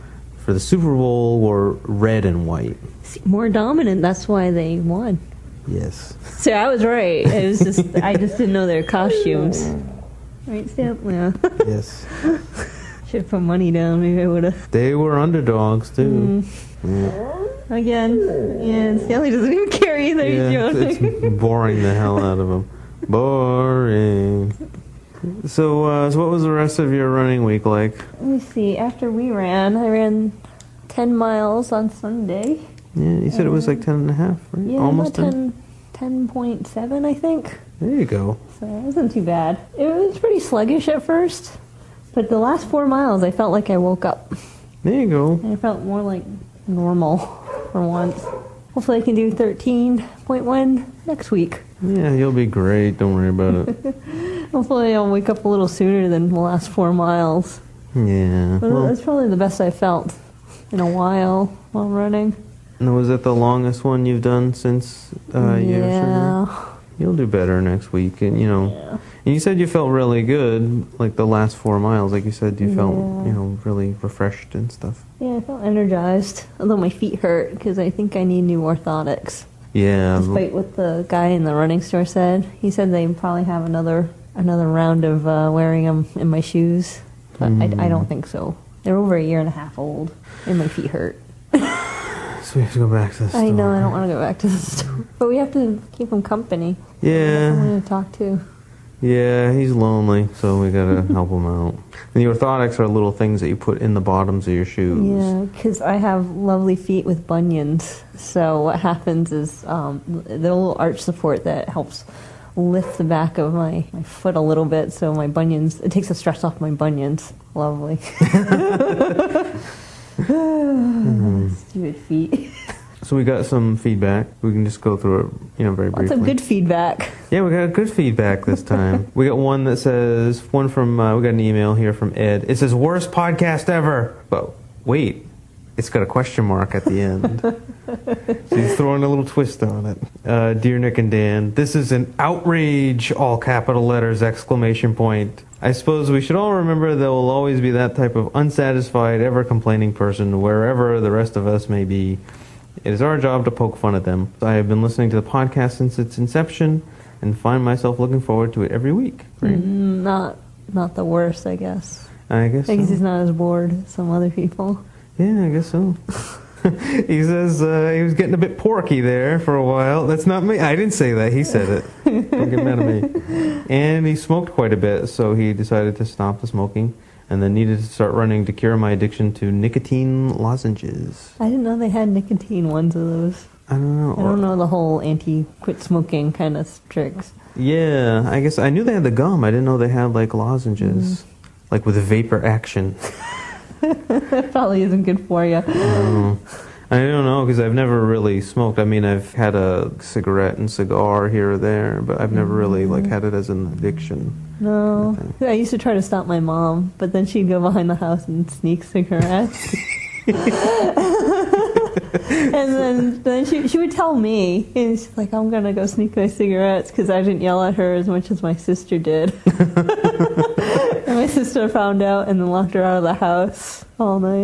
[SPEAKER 7] for the Super Bowl were red and white.
[SPEAKER 4] More dominant. That's why they won.
[SPEAKER 7] Yes.
[SPEAKER 4] So I was right. It was just I just didn't know their costumes. Right, Stan? Yeah.
[SPEAKER 7] Yes.
[SPEAKER 4] Should have put money down. Maybe I would have.
[SPEAKER 7] They were underdogs too.
[SPEAKER 4] Mm.
[SPEAKER 7] Yeah.
[SPEAKER 4] Again, yeah. Stanley doesn't even care either.
[SPEAKER 7] Yeah,
[SPEAKER 4] He's
[SPEAKER 7] it's boring the hell out of him. Boring. So, uh, so what was the rest of your running week like?
[SPEAKER 4] Let me see. After we ran, I ran ten miles on Sunday.
[SPEAKER 7] Yeah, you said it was like ten and a half, right?
[SPEAKER 4] Yeah,
[SPEAKER 7] Almost
[SPEAKER 4] about ten, ten point seven, I think.
[SPEAKER 7] There you go.
[SPEAKER 4] So it wasn't too bad. It was pretty sluggish at first, but the last four miles, I felt like I woke up.
[SPEAKER 7] There you go.
[SPEAKER 4] I felt more like normal for once. Hopefully I can do thirteen point one next week.
[SPEAKER 7] Yeah, you'll be great. Don't worry about it.
[SPEAKER 4] Hopefully I'll wake up a little sooner than the last four miles.
[SPEAKER 7] Yeah.
[SPEAKER 4] But
[SPEAKER 7] Well,
[SPEAKER 4] that's probably the best I felt in a while while running.
[SPEAKER 7] and was it the longest one you've done since uh, your
[SPEAKER 4] yeah.
[SPEAKER 7] surgery? You'll do better next week, and you know.
[SPEAKER 4] Yeah.
[SPEAKER 7] And you said you felt really good, like the last four miles. Like you said, you felt,
[SPEAKER 4] Yeah.
[SPEAKER 7] you know, really refreshed and stuff.
[SPEAKER 4] Yeah, I felt energized. Although my feet hurt because I think I need new orthotics.
[SPEAKER 7] Yeah.
[SPEAKER 4] Despite what the guy in the running store said, he said they probably have another another round of uh, wearing them in my shoes, but
[SPEAKER 7] Mm.
[SPEAKER 4] I, I don't think so. They're over a year and a half old, and my feet hurt.
[SPEAKER 7] So we have to go back to the store.
[SPEAKER 4] I know I don't want to go back to the store, but we have to keep them company.
[SPEAKER 7] Yeah.
[SPEAKER 4] Someone to talk to.
[SPEAKER 7] Yeah, he's lonely, so we gotta help him out. And the orthotics are little things that you put in the bottoms of your shoes.
[SPEAKER 4] Yeah, because I have lovely feet with bunions. So what happens is um, the little arch support that helps lift the back of my, my foot a little bit, so my bunions, it takes the stress off my bunions. Lovely. Stupid feet.
[SPEAKER 7] So we got some feedback. We can just go through it, you know, very
[SPEAKER 4] Lots
[SPEAKER 7] briefly.
[SPEAKER 4] of good feedback.
[SPEAKER 7] Yeah, we got good feedback this time. We got one that says, one from, uh, we got an email here from Ed. It says, worst podcast ever. But wait, it's got a question mark at the end. So he's throwing a little twist on it. Uh, Dear Nick and Dan, this is an outrage, all capital letters, exclamation point. I suppose we should all remember there will always be that type of unsatisfied, ever-complaining person wherever the rest of us may be. It is our job to poke fun at them. I have been listening to the podcast since its inception and find myself looking forward to it every week. Right?
[SPEAKER 4] Mm, not not the worst, I guess.
[SPEAKER 7] I guess
[SPEAKER 4] I guess
[SPEAKER 7] so.
[SPEAKER 4] he's not as bored as some other people.
[SPEAKER 7] Yeah, I guess so. He says uh, he was getting a bit porky there for a while. That's not me. I didn't say that. He said it. Don't get mad at me. And he smoked quite a bit, so he decided to stop the smoking and then needed to start running to cure my addiction to nicotine lozenges.
[SPEAKER 4] I didn't know they had nicotine ones of those.
[SPEAKER 7] I don't know.
[SPEAKER 4] I don't know the whole anti-quit smoking kind of tricks.
[SPEAKER 7] Yeah, I guess I knew they had the gum. I didn't know they had like lozenges, like with vapor action.
[SPEAKER 4] That probably isn't good for you.
[SPEAKER 7] Um, I don't know because I've never really smoked. I mean, I've had a cigarette and cigar here or there, but I've never really like had it as an addiction.
[SPEAKER 4] No. I used to try to stop my mom, but then she'd go behind the house and sneak cigarettes. And then, then she she would tell me, and she's like, I'm going to go sneak my cigarettes because I didn't yell at her as much as my sister did. And my sister found out and then locked her out of the house all night.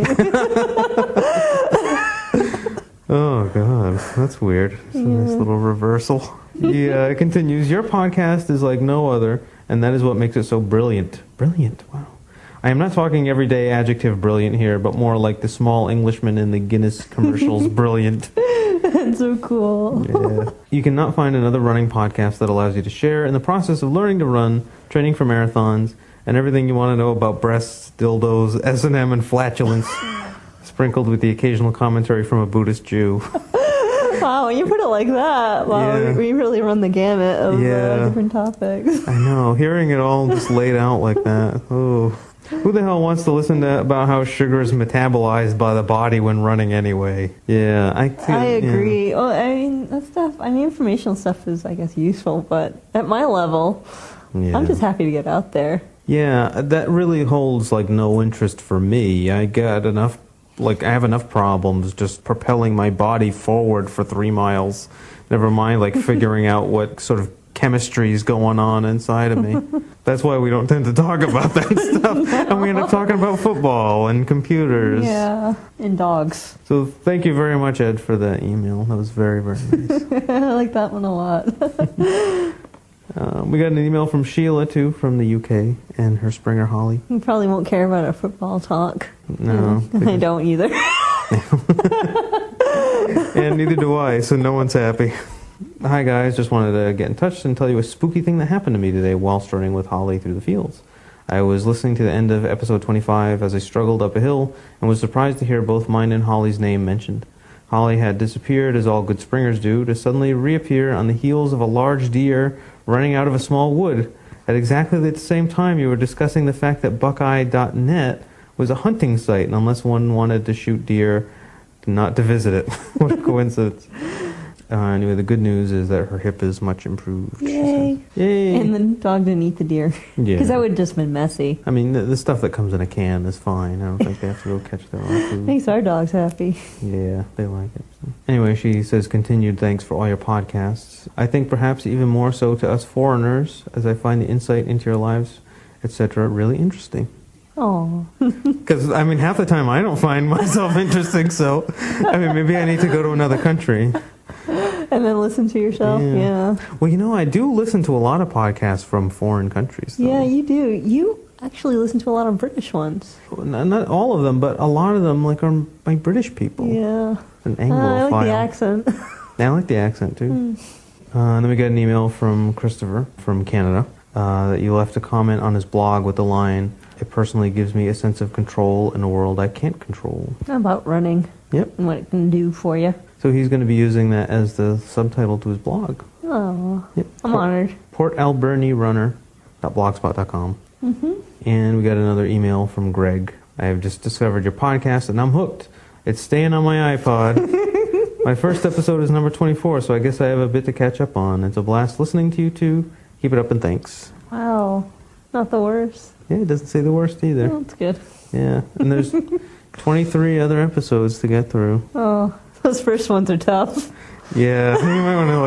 [SPEAKER 7] Oh, God. That's weird. It's a nice little reversal. Yeah, it continues. Your podcast is like no other, and that is what makes it so brilliant. Brilliant. Wow. I am not talking everyday adjective brilliant here, but more like the small Englishman in the Guinness commercials brilliant.
[SPEAKER 4] That's so cool.
[SPEAKER 7] Yeah. You cannot find another running podcast that allows you to share in the process of learning to run, training for marathons, and everything you want to know about breasts, dildos, S and M, and flatulence, sprinkled with the occasional commentary from a Buddhist Jew.
[SPEAKER 4] Wow, when you put it like that, wow,
[SPEAKER 7] Yeah.
[SPEAKER 4] we, we really run the gamut of
[SPEAKER 7] Yeah.
[SPEAKER 4] uh, different topics.
[SPEAKER 7] I know, hearing it all just laid out like that. Oh. Who the hell wants to listen to about how sugar is metabolized by the body when running anyway? Yeah, I think,
[SPEAKER 4] I
[SPEAKER 7] yeah.
[SPEAKER 4] agree. Well, I mean, that stuff, I mean, informational stuff is, I guess, useful, but at my level,
[SPEAKER 7] Yeah.
[SPEAKER 4] I'm just happy to get out there.
[SPEAKER 7] Yeah, that really holds like no interest for me. I got enough, like I have enough problems just propelling my body forward for three miles. Never mind like figuring out what sort of chemistries going on inside of me. That's why we don't tend to talk about that stuff. No. And we end up talking about football and computers.
[SPEAKER 4] Yeah, and dogs.
[SPEAKER 7] So thank you very much, Ed, for that email. That was very, very nice.
[SPEAKER 4] I like that one a lot.
[SPEAKER 7] uh, we got an email from Sheila, too, from the U K, and her Springer Holly.
[SPEAKER 4] You probably won't care about our football talk.
[SPEAKER 7] No.
[SPEAKER 4] I don't either.
[SPEAKER 7] And neither do I, so no one's happy. Hi guys, just wanted to get in touch and tell you a spooky thing that happened to me today while strutting with Holly through the fields. I was listening to the end of episode twenty-five as I struggled up a hill and was surprised to hear both mine and Holly's name mentioned. Holly had disappeared, as all good springers do, to suddenly reappear on the heels of a large deer running out of a small wood at exactly the same time you were discussing the fact that Buckeye dot net was a hunting site, and unless one wanted to shoot deer, not to visit it. What a coincidence. Uh, anyway, the good news is that her hip is much improved.
[SPEAKER 4] Yay.
[SPEAKER 7] Yay.
[SPEAKER 4] And the dog didn't eat the deer.
[SPEAKER 7] Yeah.
[SPEAKER 4] Because that would have just been messy.
[SPEAKER 7] I mean, the, the stuff that comes in a can is fine. I don't think they have to go catch their own food.
[SPEAKER 4] Makes our dogs happy.
[SPEAKER 7] Yeah, they like it. So. Anyway, she says, continued thanks for all your podcasts. I think perhaps even more so to us foreigners, as I find the insight into your lives, et cetera, really interesting.
[SPEAKER 4] Oh.
[SPEAKER 7] Because, I mean, half the time I don't find myself interesting, so, I mean, maybe I need to go to another country.
[SPEAKER 4] And then listen to yourself, yeah. yeah.
[SPEAKER 7] Well, you know, I do listen to a lot of podcasts from foreign countries, though.
[SPEAKER 4] Yeah, you do. You actually listen to a lot of British ones.
[SPEAKER 7] Not, not all of them, but a lot of them, like, are by British people.
[SPEAKER 4] Yeah.
[SPEAKER 7] An Anglophile.
[SPEAKER 4] Uh, I like the accent.
[SPEAKER 7] Yeah, I like the accent, too. Mm. Uh, and then we got an email from Christopher from Canada uh, that you left a comment on his blog with the line, "It personally gives me a sense of control in a world I can't control."
[SPEAKER 4] How about running?
[SPEAKER 7] Yep.
[SPEAKER 4] And what it can do for you.
[SPEAKER 7] So he's going to be using that as the subtitle to his blog.
[SPEAKER 4] Oh,
[SPEAKER 7] yep.
[SPEAKER 4] I'm
[SPEAKER 7] Port,
[SPEAKER 4] honored.
[SPEAKER 7] Port Alberni Runner dot blogspot dot com.
[SPEAKER 4] Mm-hmm.
[SPEAKER 7] And we got another email from Greg. I have just discovered your podcast and I'm hooked. It's staying on my iPod. My first episode is number twenty-four, so I guess I have a bit to catch up on. It's a blast listening to you two. Keep it up and thanks.
[SPEAKER 4] Wow. Not the worst.
[SPEAKER 7] Yeah, it doesn't say the worst either.
[SPEAKER 4] Oh, that's good.
[SPEAKER 7] Yeah, and there's twenty-three other episodes to get through.
[SPEAKER 4] Oh, those first ones are tough.
[SPEAKER 7] Yeah, you might want to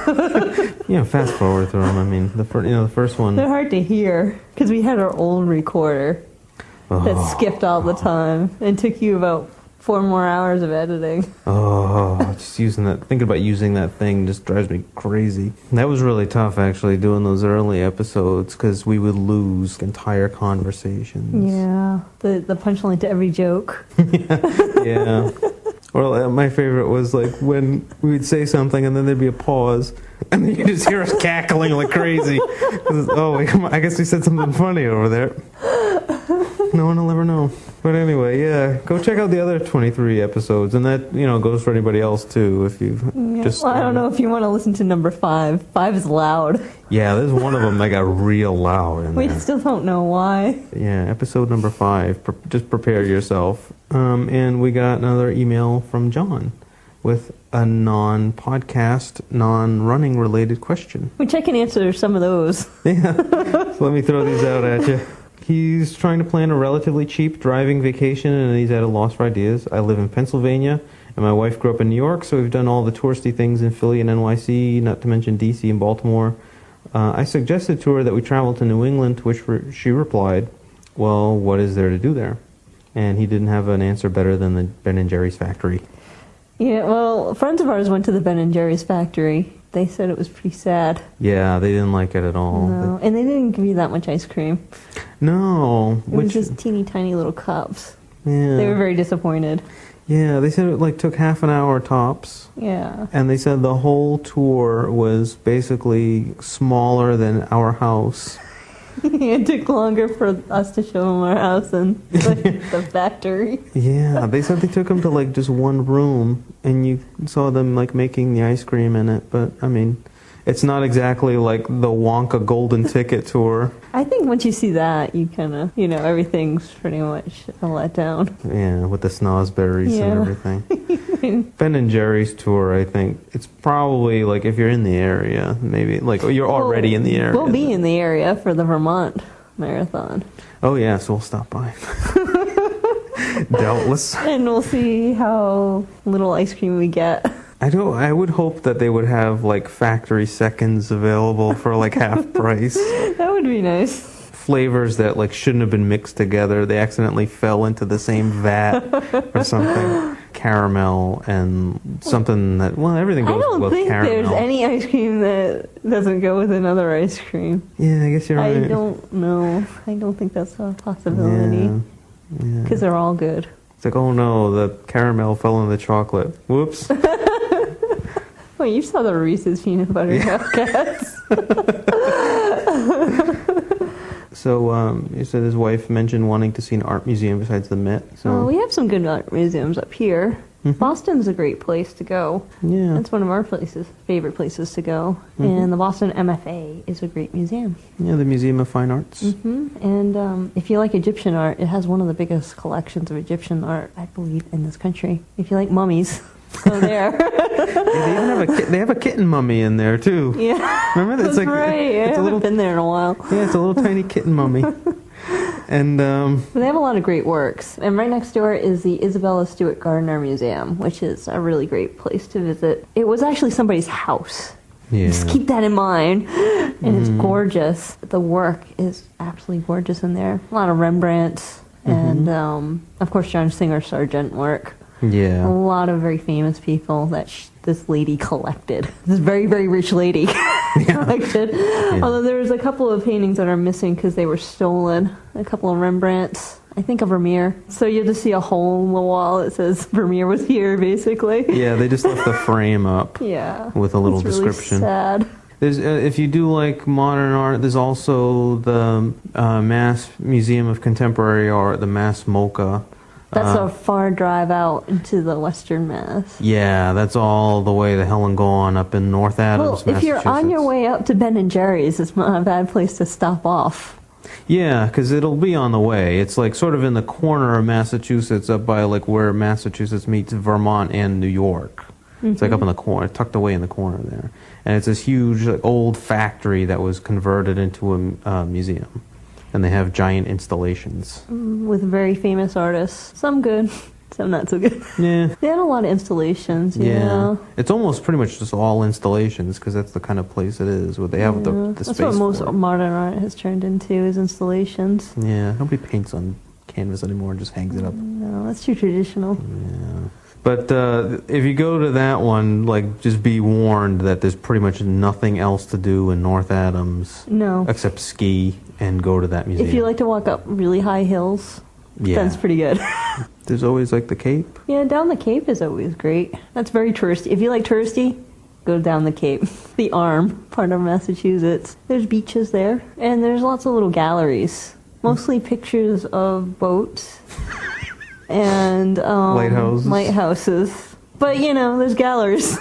[SPEAKER 7] like, you know, fast forward through them. I mean, the first, you know, the first one.
[SPEAKER 4] They're hard to hear because we had our old recorder
[SPEAKER 7] oh,
[SPEAKER 4] that skipped all the time and took you about four more hours of editing.
[SPEAKER 7] Oh, just using that, thinking about using that thing just drives me crazy. That was really tough, actually, doing those early episodes because we would lose entire conversations.
[SPEAKER 4] Yeah, the the punchline to every joke.
[SPEAKER 7] yeah. yeah. Or uh, my favorite was like when we'd say something and then there'd be a pause and then you just hear us cackling like crazy. Oh, I guess we said something funny over there. No one will ever know. But anyway, yeah, go check out the other twenty-three episodes, and that, you know, goes for anybody else too. If you
[SPEAKER 4] yeah.
[SPEAKER 7] just,
[SPEAKER 4] well, I don't know if you want to listen to number five. Five is loud.
[SPEAKER 7] Yeah, there's one of them that got real loud. In
[SPEAKER 4] we
[SPEAKER 7] there.
[SPEAKER 4] still don't know why.
[SPEAKER 7] Yeah, episode number five. Pre- just prepare yourself. Um, and we got another email from John with a non-podcast, non-running related question.
[SPEAKER 4] Which I can answer some of those.
[SPEAKER 7] Yeah, so let me throw these out at you. He's trying to plan a relatively cheap driving vacation, and he's at a loss for ideas. I live in Pennsylvania, and my wife grew up in New York, so we've done all the touristy things in Philly and N Y C, not to mention D C and Baltimore. Uh, I suggested to her that we travel to New England, to which re- she replied, well, what is there to do there? And he didn't have an answer better than the Ben and Jerry's factory.
[SPEAKER 4] Yeah, well, friends of ours went to the Ben and Jerry's factory. They said it was pretty sad.
[SPEAKER 7] Yeah, they didn't like it at all.
[SPEAKER 4] No, and they didn't give you that much ice cream.
[SPEAKER 7] No.
[SPEAKER 4] It which, was just teeny tiny little cups.
[SPEAKER 7] Yeah.
[SPEAKER 4] They were very disappointed.
[SPEAKER 7] Yeah, they said it like took half an hour tops.
[SPEAKER 4] Yeah.
[SPEAKER 7] And they said the whole tour was basically smaller than our house.
[SPEAKER 4] It took longer for us to show them our house than like, the factory.
[SPEAKER 7] Yeah, they said they took them to like just one room, and you saw them like making the ice cream in it. But I mean, it's not exactly like the Wonka Golden Ticket tour.
[SPEAKER 4] I think once you see that, you kind of, you know, everything's pretty much a letdown.
[SPEAKER 7] Yeah, with the snozberries yeah. and everything. Ben and Jerry's tour, I think, it's probably like if you're in the area, maybe like you're already
[SPEAKER 4] well,
[SPEAKER 7] in the area.
[SPEAKER 4] We'll be in the area for the Vermont Marathon.
[SPEAKER 7] Oh yeah, so we'll stop by. Doubtless.
[SPEAKER 4] And we'll see how little ice cream we get.
[SPEAKER 7] I don't. I would hope that they would have like factory seconds available for like half price.
[SPEAKER 4] That would be nice.
[SPEAKER 7] Flavors that like shouldn't have been mixed together. They accidentally fell into the same vat or something. Caramel and something that well, everything goes
[SPEAKER 4] I don't
[SPEAKER 7] with
[SPEAKER 4] think
[SPEAKER 7] caramel.
[SPEAKER 4] there's any ice cream that doesn't go with another ice cream.
[SPEAKER 7] Yeah, I guess you're right.
[SPEAKER 4] I don't know. I don't think that's a possibility.
[SPEAKER 7] Yeah.
[SPEAKER 4] Because they're all good.
[SPEAKER 7] It's like, oh no, the caramel fell in the chocolate. Whoops.
[SPEAKER 4] Wait, you saw the Reese's peanut butter
[SPEAKER 7] Yeah.
[SPEAKER 4] cats.
[SPEAKER 7] So, um, you said his wife mentioned wanting to see an art museum besides the Met. So,
[SPEAKER 4] Oh, we have some good art museums up here.
[SPEAKER 7] Mhm.
[SPEAKER 4] Boston's a great place to go.
[SPEAKER 7] yeah.
[SPEAKER 4] That's one of our places, favorite places to go.
[SPEAKER 7] Mhm.
[SPEAKER 4] And the Boston M F A is a great museum.
[SPEAKER 7] Yeah, the Museum of Fine Arts.
[SPEAKER 4] hmm And um, if you like Egyptian art, it has one of the biggest collections of Egyptian art, I believe, in this country. If you like mummies, go there.
[SPEAKER 7] Yeah, they even have a ki- they have a kitten mummy in there too.
[SPEAKER 4] yeah,
[SPEAKER 7] Remember
[SPEAKER 4] that's
[SPEAKER 7] it's like
[SPEAKER 4] right. I
[SPEAKER 7] it's a
[SPEAKER 4] haven't
[SPEAKER 7] little
[SPEAKER 4] been there in a while.
[SPEAKER 7] yeah, it's a little tiny kitten mummy. And um,
[SPEAKER 4] But they have a lot of great works. And right next door is the Isabella Stewart Gardner Museum, which is a really great place to visit. It was actually somebody's house.
[SPEAKER 7] yeah,
[SPEAKER 4] Just keep that in mind. And it's gorgeous. The work is absolutely gorgeous in there. A lot of Rembrandts. And, um, of course, John Singer Sargent work. A
[SPEAKER 7] yeah,
[SPEAKER 4] lot of very famous people that sh- this lady collected. This very, very rich lady collected. Although there's a couple of paintings that are missing because they were stolen. A couple of Rembrandts. I think of Vermeer. So you just see a hole in the wall that says Vermeer was here, basically.
[SPEAKER 7] yeah. They just left the frame up
[SPEAKER 4] Yeah.
[SPEAKER 7] with a little
[SPEAKER 4] It's really
[SPEAKER 7] description.
[SPEAKER 4] sad.
[SPEAKER 7] There's, uh, if you do like modern art, there's also the uh, Mass Museum of Contemporary Art, the Mass MoCA.
[SPEAKER 4] That's
[SPEAKER 7] Uh,
[SPEAKER 4] a far drive out into the Western Mass.
[SPEAKER 7] Yeah, that's all the way to Helen Gone up in North Adams,
[SPEAKER 4] Well, if you're on your
[SPEAKER 7] Massachusetts.
[SPEAKER 4] way up to Ben and Jerry's, it's not a bad place to stop off.
[SPEAKER 7] Yeah, because it'll be on the way. It's like sort of in the corner of Massachusetts, up by like where Massachusetts meets Vermont and New York. It's like up in the corner, tucked away in the corner there. And it's this huge like, old factory that was converted into a uh, museum. And they have giant installations.
[SPEAKER 4] With very famous artists. Some good, some not so good.
[SPEAKER 7] Yeah.
[SPEAKER 4] They had a lot of installations, yeah.
[SPEAKER 7] Yeah. It's almost pretty much just all installations because that's the kind of place it is where they have the,
[SPEAKER 4] Yeah.
[SPEAKER 7] the
[SPEAKER 4] That's
[SPEAKER 7] space
[SPEAKER 4] what most
[SPEAKER 7] for it.
[SPEAKER 4] modern art has turned into, is installations.
[SPEAKER 7] Yeah, nobody paints on canvas anymore and just hangs it up.
[SPEAKER 4] No, that's too traditional.
[SPEAKER 7] Yeah. But uh, if you go to that one, like, just be warned that there's pretty much nothing else to do in North Adams
[SPEAKER 4] No.
[SPEAKER 7] except ski and go to that museum.
[SPEAKER 4] If you like to walk up really high hills,
[SPEAKER 7] yeah.
[SPEAKER 4] that's pretty good.
[SPEAKER 7] There's always like the Cape.
[SPEAKER 4] Yeah, down the Cape is always great. That's very touristy. If you like touristy, go down the Cape. The Arm, part of Massachusetts. There's beaches there, and there's lots of little galleries. Mostly pictures of boats and um,
[SPEAKER 7] Lighthouses.
[SPEAKER 4] lighthouses. But, you know, there's galleries.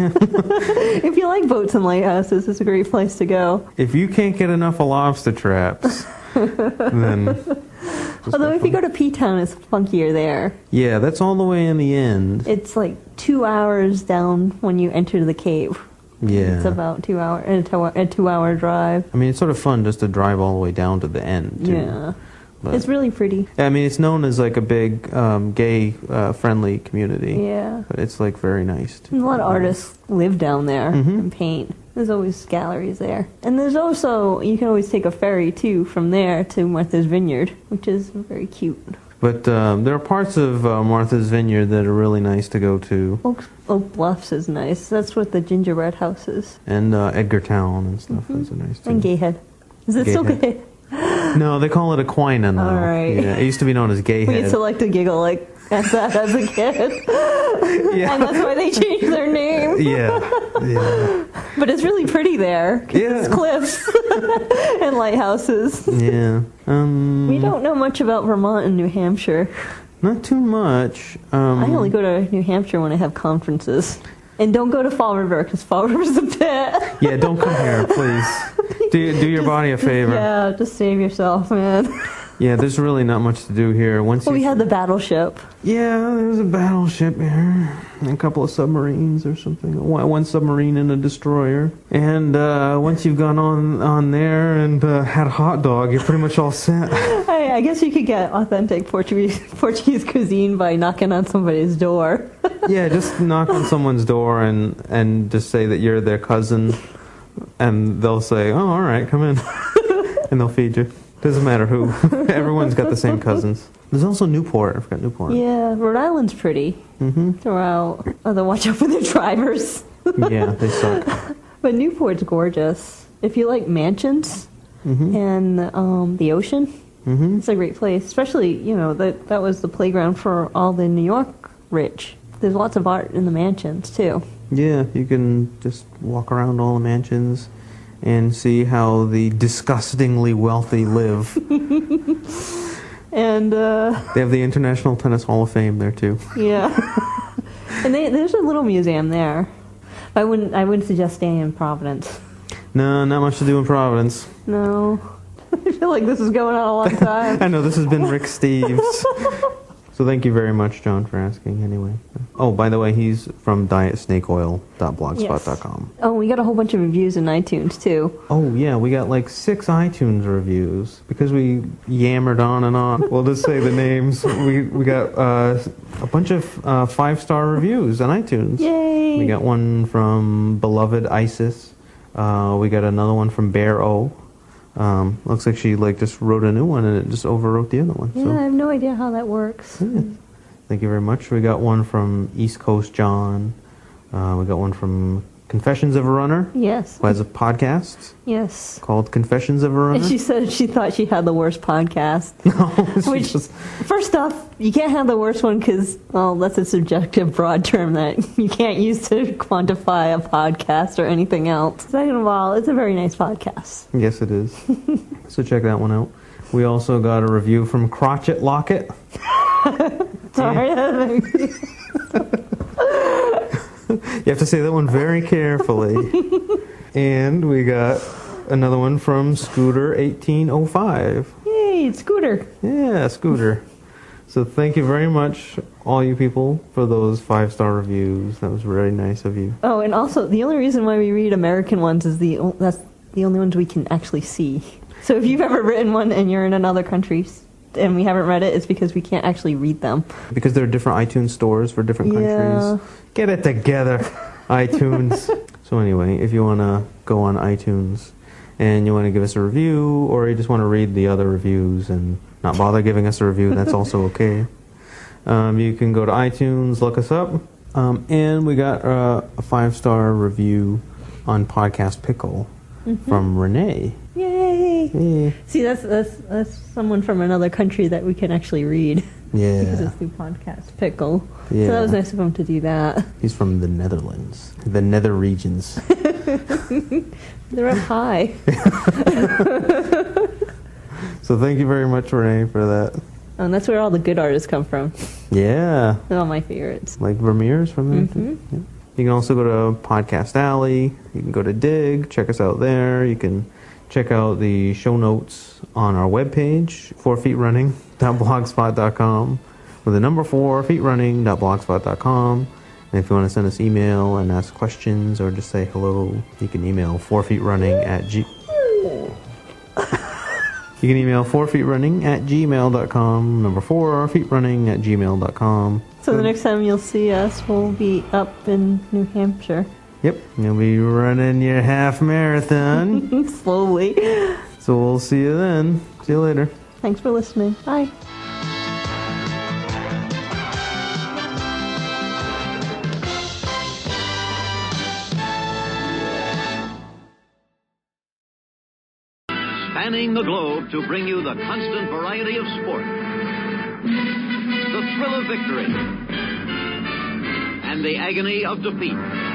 [SPEAKER 4] If you like boats and lighthouses, it's a great place to go.
[SPEAKER 7] If you can't get enough of lobster traps, then... just
[SPEAKER 4] Although
[SPEAKER 7] have
[SPEAKER 4] if you
[SPEAKER 7] fun.
[SPEAKER 4] go to P-Town, it's funkier there.
[SPEAKER 7] Yeah, that's all the way in the end.
[SPEAKER 4] It's like two hours down when you enter the Cape.
[SPEAKER 7] Yeah.
[SPEAKER 4] It's about two hour a two, a two hour drive.
[SPEAKER 7] I mean, it's sort of fun just to drive all the way down to the end, too.
[SPEAKER 4] Yeah.
[SPEAKER 7] But-
[SPEAKER 4] It's really pretty.
[SPEAKER 7] I mean, it's known as like a big um, gay-friendly community.
[SPEAKER 4] Yeah.
[SPEAKER 7] But it's like very nice.
[SPEAKER 4] A lot of artists live down there
[SPEAKER 7] Mhm.
[SPEAKER 4] and paint. There's always galleries there. And there's also, you can always take a ferry too from there to Martha's Vineyard, which is very cute.
[SPEAKER 7] But um, there are parts of uh, Martha's Vineyard that are really nice to go to.
[SPEAKER 4] Oak, Oak Bluffs is nice. That's what the gingerbread house is.
[SPEAKER 7] And uh, Edgartown and stuff is nice too.
[SPEAKER 4] And Gayhead. Is it still
[SPEAKER 7] Gayhead.
[SPEAKER 4] Gayhead?
[SPEAKER 7] No, they call it Aquinas now.
[SPEAKER 4] All right.
[SPEAKER 7] Yeah, it used to be known as
[SPEAKER 4] We used
[SPEAKER 7] Gayhead.
[SPEAKER 4] to like to giggle like at that as a kid.
[SPEAKER 7] Yeah.
[SPEAKER 4] And that's why they changed their name.
[SPEAKER 7] Yeah, yeah,
[SPEAKER 4] But it's really pretty there. 'Cause
[SPEAKER 7] Yeah.
[SPEAKER 4] It's cliffs and lighthouses.
[SPEAKER 7] yeah. Um,
[SPEAKER 4] We don't know much about Vermont and New Hampshire.
[SPEAKER 7] Not too much. Um,
[SPEAKER 4] I only go to New Hampshire when I have conferences. And don't go to Fall River, because Fall River's a pit.
[SPEAKER 7] Yeah, don't come here, please. Do do your body a favor.
[SPEAKER 4] Yeah, just save yourself, man.
[SPEAKER 7] Yeah, there's really not much to do here. Once
[SPEAKER 4] Well,
[SPEAKER 7] you
[SPEAKER 4] we had the battleship.
[SPEAKER 7] Yeah, there's a battleship here, and a couple of submarines or something. One, one submarine and a destroyer. And uh, once you've gone on on there and uh, had a hot dog, you're pretty much all set.
[SPEAKER 4] I Hey, I guess you could get authentic Portuguese Portuguese cuisine by knocking on somebody's door.
[SPEAKER 7] Yeah, just knock on someone's door and, and just say that you're their cousin, and they'll say, oh, all right, come in. And they'll feed you. Doesn't matter who. Everyone's got the same cousins. There's also Newport. I forgot Newport.
[SPEAKER 4] Yeah, Rhode Island's pretty. Mm-hmm. Throughout, although watch out for the drivers.
[SPEAKER 7] Yeah, they suck.
[SPEAKER 4] But Newport's gorgeous. If you like mansions mm-hmm. and um, the ocean, mm-hmm. it's a great place. Especially, you know, that that was the playground for all the New York rich. There's lots of art in the mansions, too.
[SPEAKER 7] Yeah, you can just walk around all the mansions and see how the disgustingly wealthy live.
[SPEAKER 4] And uh,
[SPEAKER 7] they have the International Tennis Hall of Fame there too.
[SPEAKER 4] Yeah, and they, there's a little museum there. I wouldn't. I wouldn't suggest staying in Providence.
[SPEAKER 7] No, not much to do in Providence.
[SPEAKER 4] No, I feel like this is going on a long time.
[SPEAKER 7] I know this has been Rick Steves. So thank you very much, John, for asking anyway. Oh, by the way, he's from diet snake oil dot blogspot dot com.
[SPEAKER 4] Yes. Oh, we got a whole bunch of reviews in iTunes, too.
[SPEAKER 7] Oh, yeah, we got like six iTunes reviews. Because we yammered on and on. We'll just say the names. We we got uh, a bunch of uh, five-star reviews on iTunes.
[SPEAKER 4] Yay!
[SPEAKER 7] We got one from Beloved Isis. Uh, we got another one from Bear O. Um, looks like she like just wrote a new one and it just overwrote the other one.
[SPEAKER 4] Yeah,
[SPEAKER 7] so.
[SPEAKER 4] I have no idea how that works.
[SPEAKER 7] Yeah. Thank you very much. We got one from East Coast John. Uh, we got one from Confessions of a Runner.
[SPEAKER 4] Yes.
[SPEAKER 7] Who has a podcast.
[SPEAKER 4] Yes.
[SPEAKER 7] Called Confessions of a Runner.
[SPEAKER 4] And she said she thought she had the worst podcast.
[SPEAKER 7] No.
[SPEAKER 4] Which,
[SPEAKER 7] just...
[SPEAKER 4] first off, you can't have the worst one because, well, that's a subjective, broad term that you can't use to quantify a podcast or anything else. Second of all, it's a very nice podcast.
[SPEAKER 7] Yes, it is. So check that one out. We also got a review from Crotchet Locket.
[SPEAKER 4] Sorry.
[SPEAKER 7] You have to say that one very carefully. And we got another one from Scooter eighteen oh five.
[SPEAKER 4] Yay, Scooter.
[SPEAKER 7] Yeah, Scooter. So thank you very much, all you people, for those five-star reviews. That was very nice of you.
[SPEAKER 4] Oh, and also, the only reason why we read American ones is the that's the only ones we can actually see. So if you've ever written one and you're in another country and we haven't read it, it's because we can't actually read them.
[SPEAKER 7] Because there are different iTunes stores for different countries.
[SPEAKER 4] Yeah.
[SPEAKER 7] Get it together, iTunes. So anyway, if you want to go on iTunes and you want to give us a review, or you just want to read the other reviews and not bother giving us a review, that's also okay. Um, you can go to iTunes, look us up. Um, and we got uh, a five-star review on Podcast Pickle mm-hmm. from Renee.
[SPEAKER 4] Yay!
[SPEAKER 7] Yay.
[SPEAKER 4] See, that's, that's that's someone from another country that we can actually read.
[SPEAKER 7] Yeah.
[SPEAKER 4] Because it's through Podcast Pickle.
[SPEAKER 7] Yeah.
[SPEAKER 4] So that was nice of him to do that.
[SPEAKER 7] He's from the Netherlands. The nether regions.
[SPEAKER 4] They're up high.
[SPEAKER 7] So thank you very much, Renee, for that.
[SPEAKER 4] Oh, and that's where all the good artists come from.
[SPEAKER 7] Yeah.
[SPEAKER 4] They're all my favorites.
[SPEAKER 7] Like Vermeer's from there,
[SPEAKER 4] mm-hmm.
[SPEAKER 7] too. Yeah. You can also go to Podcast Alley. You can go to Dig. Check us out there. You can check out the show notes on our webpage, four feet running dot blogspot dot com, with the number four feet running dot blogspot dot com. And if you want to send us email and ask questions or just say hello, you can email four feet running at g. You can email four feet running at gmail dot com, number four feet running at gmail dot com.
[SPEAKER 4] So the next time you'll see us, we'll be up in New Hampshire.
[SPEAKER 7] Yep, you'll be running your half marathon.
[SPEAKER 4] Slowly.
[SPEAKER 7] So we'll see you then. See you later.
[SPEAKER 4] Thanks for listening. Bye.
[SPEAKER 8] Spanning the globe to bring you the constant variety of sport, the thrill of victory, and the agony of defeat.